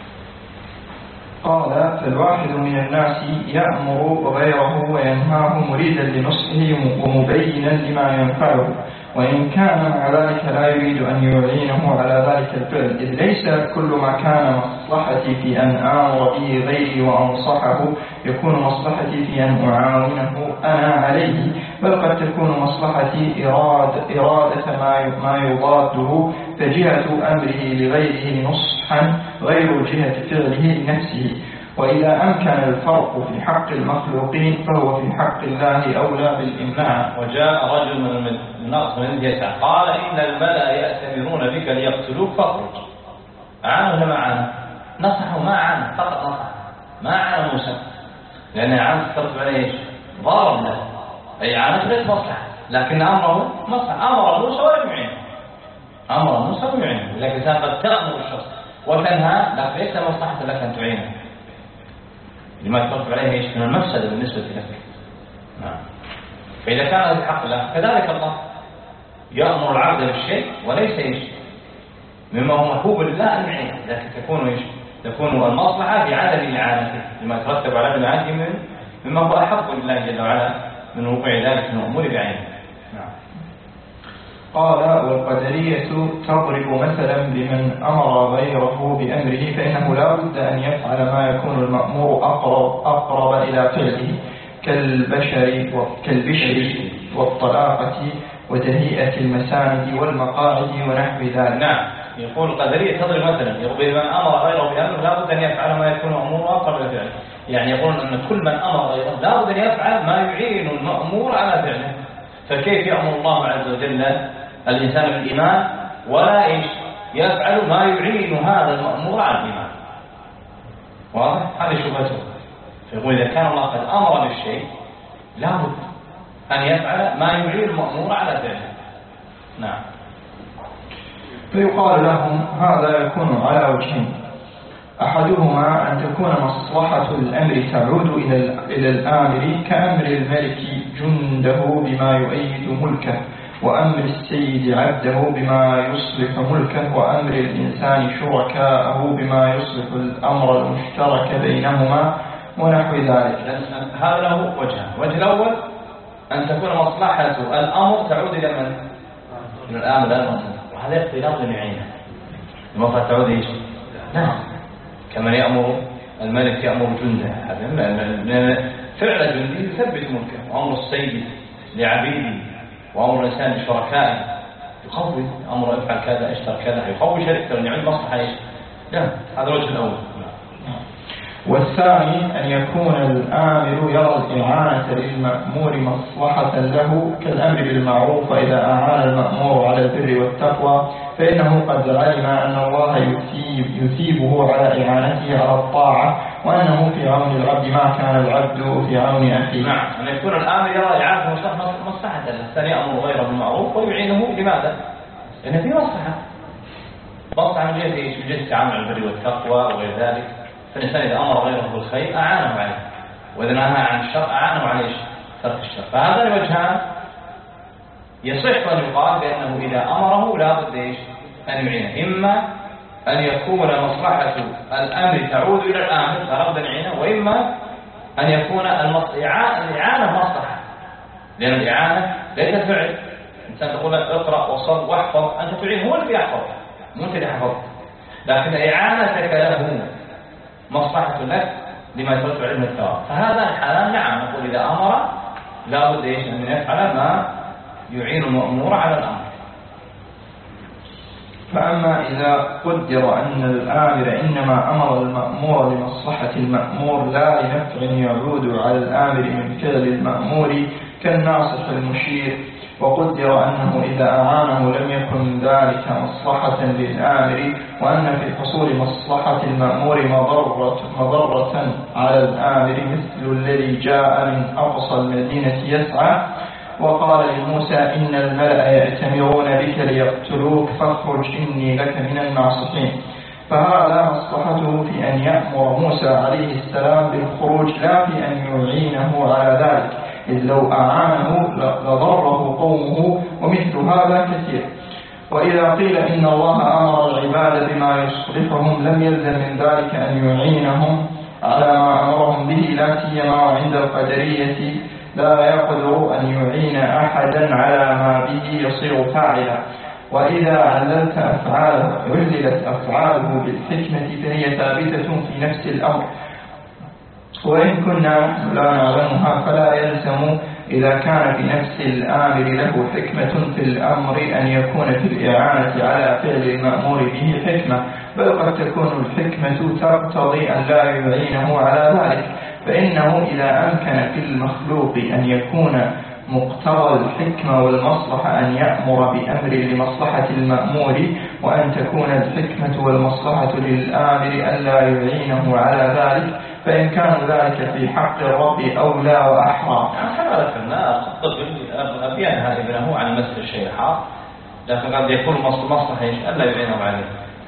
قال فالواحد من الناس يأمر غيره وينهاه مريدا لنصحه ومبينا لما ينفعه، وإن كان مع ذلك لا يريد أن يعينه على ذلك الفعل، إذ ليس كل ما كان مصلحتي في أن آمر به غيري وأنصحه يكون مصلحتي في أن أعاونه أنا عليه، بل قد تكون مصلحتي إرادة, إرادة ما يضاده، فجهة أمره لغيره نصحا غير جهة فعله لنفسه. وإذا أمكن الفرق في حق المخلوقين فهو في حق الله أولى بالإمناع. وجاء رجل من الناس من يسعى قال إن الملأ يأتمرون بك ليقتلوك فاخرج. عانوا ولا ما عانوا؟ نصحوا ما عانوا، فقط نصح ما عانوا موسى، لأن عانوا ترتب عليه ايش؟ ضرر له، أي عانوا ليس مصلحة، لكن أمره مصلحة. أمر موسى ولم يعينه، أمر موسى ولم يعينه، لكن قد تأمر الشخص وتنهى لكن ليس مصلحة لك أن تعينه لما يترتب عليه ايش؟ من المفسدة بالنسبة لك. نعم. فإذا كان هذا الحق له كذلك الله يأمر العبد بالشيء وليس ايش؟ مما هو محبوب لله المعين، لكن تكون ايش؟ تكون المصلحة بعدم إعانته لما يترتب على عدم إعانته من مما هو أحق لله جل وعلا من وقوع ذلك من الأمور بعينه. نعم. قال والقدرية تضرب مثلا بمن أمر غيره بأمره، فإنه لا بد أن يفعل ما يكون المأمور أقرب, أقرب إلى فعله كالبشر, كالبشر والطلاقة وتهيئة المساند والمقاعد ونحو ذلك. نعم. يقول القدرية تضرب مثلا يقول من أمر غيره بأمره لا بد أن يفعل ما يكون المأمور أقرب إلى فعله، يعني يقول أن كل من أمر غيره لا بد أن يفعل ما يعين المأمور على فعله. فكيف يأمر الله عز وجل الإنسان بالإيمان ولا إيش يفعل ما يعين هذا المأمور على الإيمان. واضح؟ هذه شبهته. فيقول إذا كان الله قد أمر بالشيء لابد أن يفعل ما يعين المأمور على فعله. نعم. فيقال لهم هذا يكون على وجهين: أحدهما أن تكون مصلحة الأمر تعود إلى إلى الآمر كأمر الملك جنده بما يؤيد ملكه، وأمر السيد عبده بما يصلح ملكه، وأمر الإنسان شركاءه بما يصلح الأمر المشترك بينهما ونحو ذلك. هذا له وجهان: الوجه الأول أن تكون مصلحة الأمر تعود إلى من؟ إلى الآمر لا المأمور، وهذا يقضي لفظ معينة. المصلحة تعود إيش؟ نعم، كما يأمر الملك يأمر جنده، هذا فعل جنده يثبت ملكه، وأمر السيد لعبيده، وأمر الإنسان لشركائه يقوي أمر افعل كذا اشتر كذا، يقوي شركته أن يعود مصلحة إيش؟ نعم، هذا الوجه الأول. والثاني أن يكون الآمر يرى الإعانة للمأمور مصلحة له كالأمر بالمعروف، فإذا أعان المأمور على البر والتقوى فإنه قد علم أن الله يثيب يثيبه على إعانته على الطاعة، وأنه في عون العبد ما كان العبد في عون أخيه. نعم، أن يكون الآمر يرى إعانة مصلحة له، الثاني يأمر غيره بالمعروف ويعينه. لماذا؟ لأن في مصلحة مصلحة من جهة إيش؟ من جهة التعامل على البر والتقوى وغير ذلك. فالإنسان إذا أمر غيره بالخير أعانه عليه، وإذا نهى عن الشر أعانه عليه ترك الشر. فهذا الوجهان يصح أن يقال بأنه إذا أمره لا بد إيش؟ أن يعينه. إما أن يكون مصلحة الأمر تعود إلى الآمر فلابد أن يعينه، وإما أن يكون الإعانة مصلحة، لأن الإعانة ليست فعل. إنسان تقول اقرأ وصل واحفظ، أنت تعين، هو اللي يحفظ مو أنت اللي حفظت، لكن إعانتك له مصلحة لك لما يترتب عليه من الثواب. فهذا الحالان نعم نقول إذا أمر لا بد أن يفعل ما يعين المأمور على الأمر. فأما إذا قدر أن الآمر إنما أمر المأمور لمصلحة المأمور لا لنفع يعود على الآمر من فعل المأمور كالناصح المشير، وقدر أنه إذا أعانه لم يكن ذلك مصلحة للآمر، وأن في حصول مصلحة المأمور مضرة, مضرة على الآمر مثل الذي جاء من أقصى المدينة يسعى وقال لموسى إن الملأ يأتمرون بك ليقتلوك فاخرج إني لك من الناصحين. فهذا مصلحته في أن يأمر موسى عليه السلام بالخروج لا في أن يعينه على ذلك، إذ لو أعانه لضره قومه، ومثل هذا كثير. وإذا قيل إن الله أمر العباد بما يصلحهم لم يلزم من ذلك أن يعينهم على ما أمرهم به، لا سيما وعند القدرية لا يقدر أن يعين أحدا على ما به يصير فاعلا. وإذا عللت أفعاله عللت أفعاله بالحكمة فهي ثابتة في نفس الأمر، وإن كنا لا نعلمها فلا يلزم إذا كان في نفس الآمر له حكمة في الأمر أن يكون في الإعانة على فعل المأمور به حكمة، بل قد تكون الحكمة تقتضي أن لا يعينه على ذلك. فإنه إذا أمكن في المخلوق أن يكون مقتضى الحكمة والمصلحة أن يأمر بأمر لمصلحة المأمور، وأن تكون الحكمة والمصلحة للآمر أن لا يعينه على ذلك، فإن كان ذلك في حق الرب أولى وأحرى. كما ذكرنا الطفل أبيانها ابنه عن مثل الشيء حار، لكن قد يكون مصلحة ألا يعينه عليه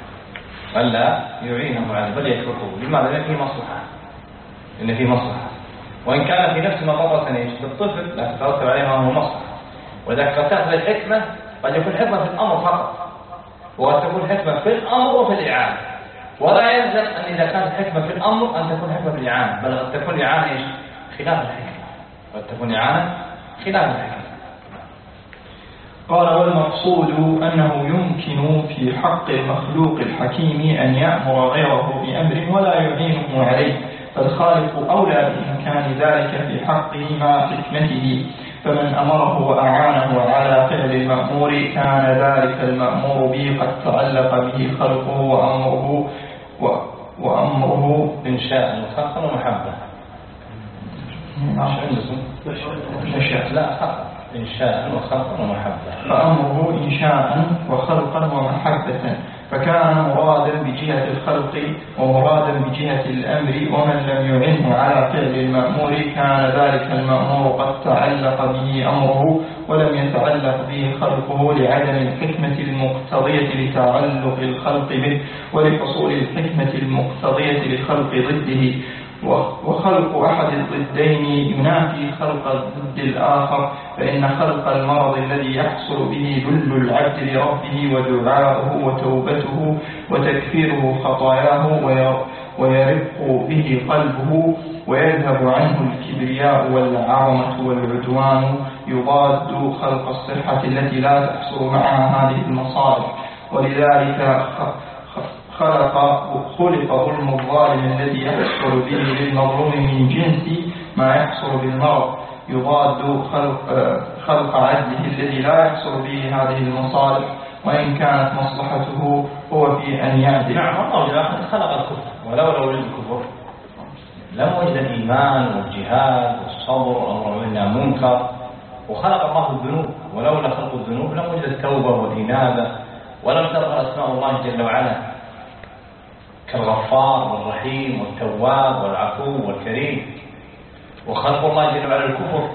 ألا يعينه عليه بل يتركه. لماذا؟ لأن فيه مصلحة، إن فيه مصلحة، وإن كان في نفس مضرة بالطفل لا تترتب عليه ما هو مصلحة. وإذا كانت الحكمة قد يكون حكمة في الأمر فقط، وقد تكون حكمة في الأمر وفي الإعانة، ولا يلزم أن إذا كانت حكمة في الأمر أن تكون حكمة في الإعانة، بل قد تكون الإعانة إيش؟ خلاف الحكمة، قد تكون الإعانة خلاف الحكمة. قال والمقصود أنه يمكن في حق المخلوق الحكيم أن يأمر غيره بأمر ولا يعينه عليه، فالخالق أولى بإمكان ذلك في حقه مع حكمته، فمن أمره وأعانه على فعل المأمور كان ذلك المأمور به قد تعلق به خلقه وأمره وأمره إنشاء وخلقا ومحبة. إنشاء لا خلق إنشاء وخلقا ومحبة. فأمره إنشاء وخلقا ومحبة، فكان الخلق ومرادا بجهة الأمر، ومن لم يعنه على فعل المأمور كان ذلك المأمور قد تعلق به أمره ولم يتعلق به خلقه لعدم الحكمة المقتضية لتعلق الخلق به ولحصول الحكمة المقتضية لخلق ضده. وخلق أحد الضدين ينافي خلق الضد الآخر، فإن خلق المرض الذي يحصل به ذل العبد لربه ودعاؤه وتوبته وتكفيره خطاياه ويرق به قلبه ويذهب عنه الكبرياء والعظمة والعدوان، يضاد خلق الصحة التي لا تحصل معها هذه المصالح. ولذلك خلق خلق ظلم الظالم الذي يحصل به للمظلوم من جنس ما يحصل بالمرض، يضاد خلق, خلق عدله الذي لا يحصل به هذه المصالح، وإن كانت مصلحته هو في أن يعدل. نعم، الله جل خلق الكفر، ولولا وجود الكفر لم وجد الإيمان والجهاد والصبر والأمر بالمعروف والمنكر، وخلق الله الذنوب، ولولا خلق الذنوب لم وجد التوبة والإنابة، ولم تظهر أسماء الله جل وعلا كالغفار والرحيم والتواب والعفو والكريم. وخلق الله جل وعلا الكفر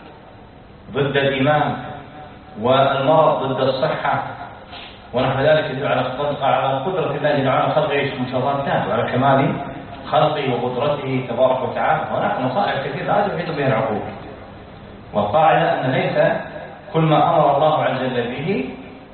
ضد الإيمان والمرض ضد الصحة ونحو ذلك يدل على على قدرة الله جل وعلا خلق ايش مشاهدات وعلى كمال خلقه وقدرته تبارك وتعالى. هناك مصائب كثيرة لا تحيط بها العقول، والقاعدة أن ليس كل ما أمر الله عز وجل به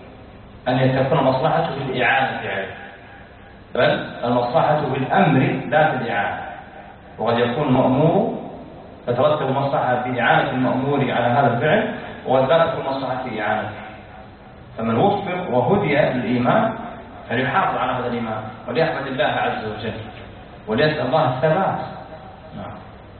أن تكون مصلحته في الإعانة عليه، بل المصلحة بالأمر لا في الإعانة. وقد يكون مأمور فترتب مصلحة في إعانة المأمور على هذا الفعل، وقد لا تكون مصلحة في إعانته. فمن وفق وهدي للإيمان فليحافظ على هذا الإيمان وليحمد الله عز وجل وليسأل الله الثبات. نعم.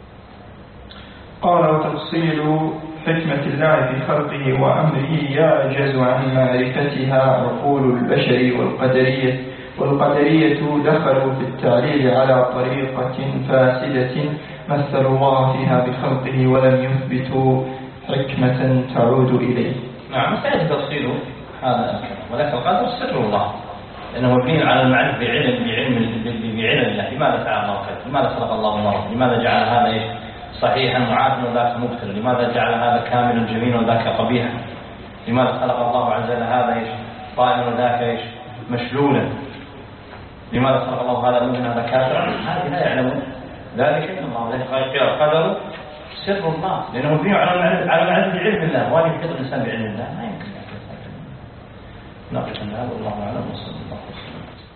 قال: وتفصيل حكمة الله في خلقه وأمره يعجز عن معرفتها عقول البشر والقدرية والقدرية دخلوا في التعليل على طريقة فاسدة مثلوا الله فيها بخلقه ولم يثبتوا حكمة تعود إليه. نعم، سيأتي تفصيل هذا الكلام، ولكن القدر سر الله، لأنه مبني على المعرفة بعلم بعلم بعلم الله. لماذا فعل الله كذا؟ لماذا خلق الله المرض؟ لماذا جعل هذا صحيحا معافا وذاك مبتلى؟ لماذا جعل هذا كاملا جميلا وذاك قبيحا؟ لماذا خلق الله عز وجل هذا ايش طائما وذاك ايش مشلولا؟ لماذا خلق الله هذا مؤمنا هذا كافرا؟ هذه لا يعلم ذلك الا الله. ولذلك قال القدر سر الله، لانه مبني على على معرفه علم الله، وان يحيط الانسان بعلم الله ما يمكن. نقف هذا والله اعلم وصلى الله وسلم.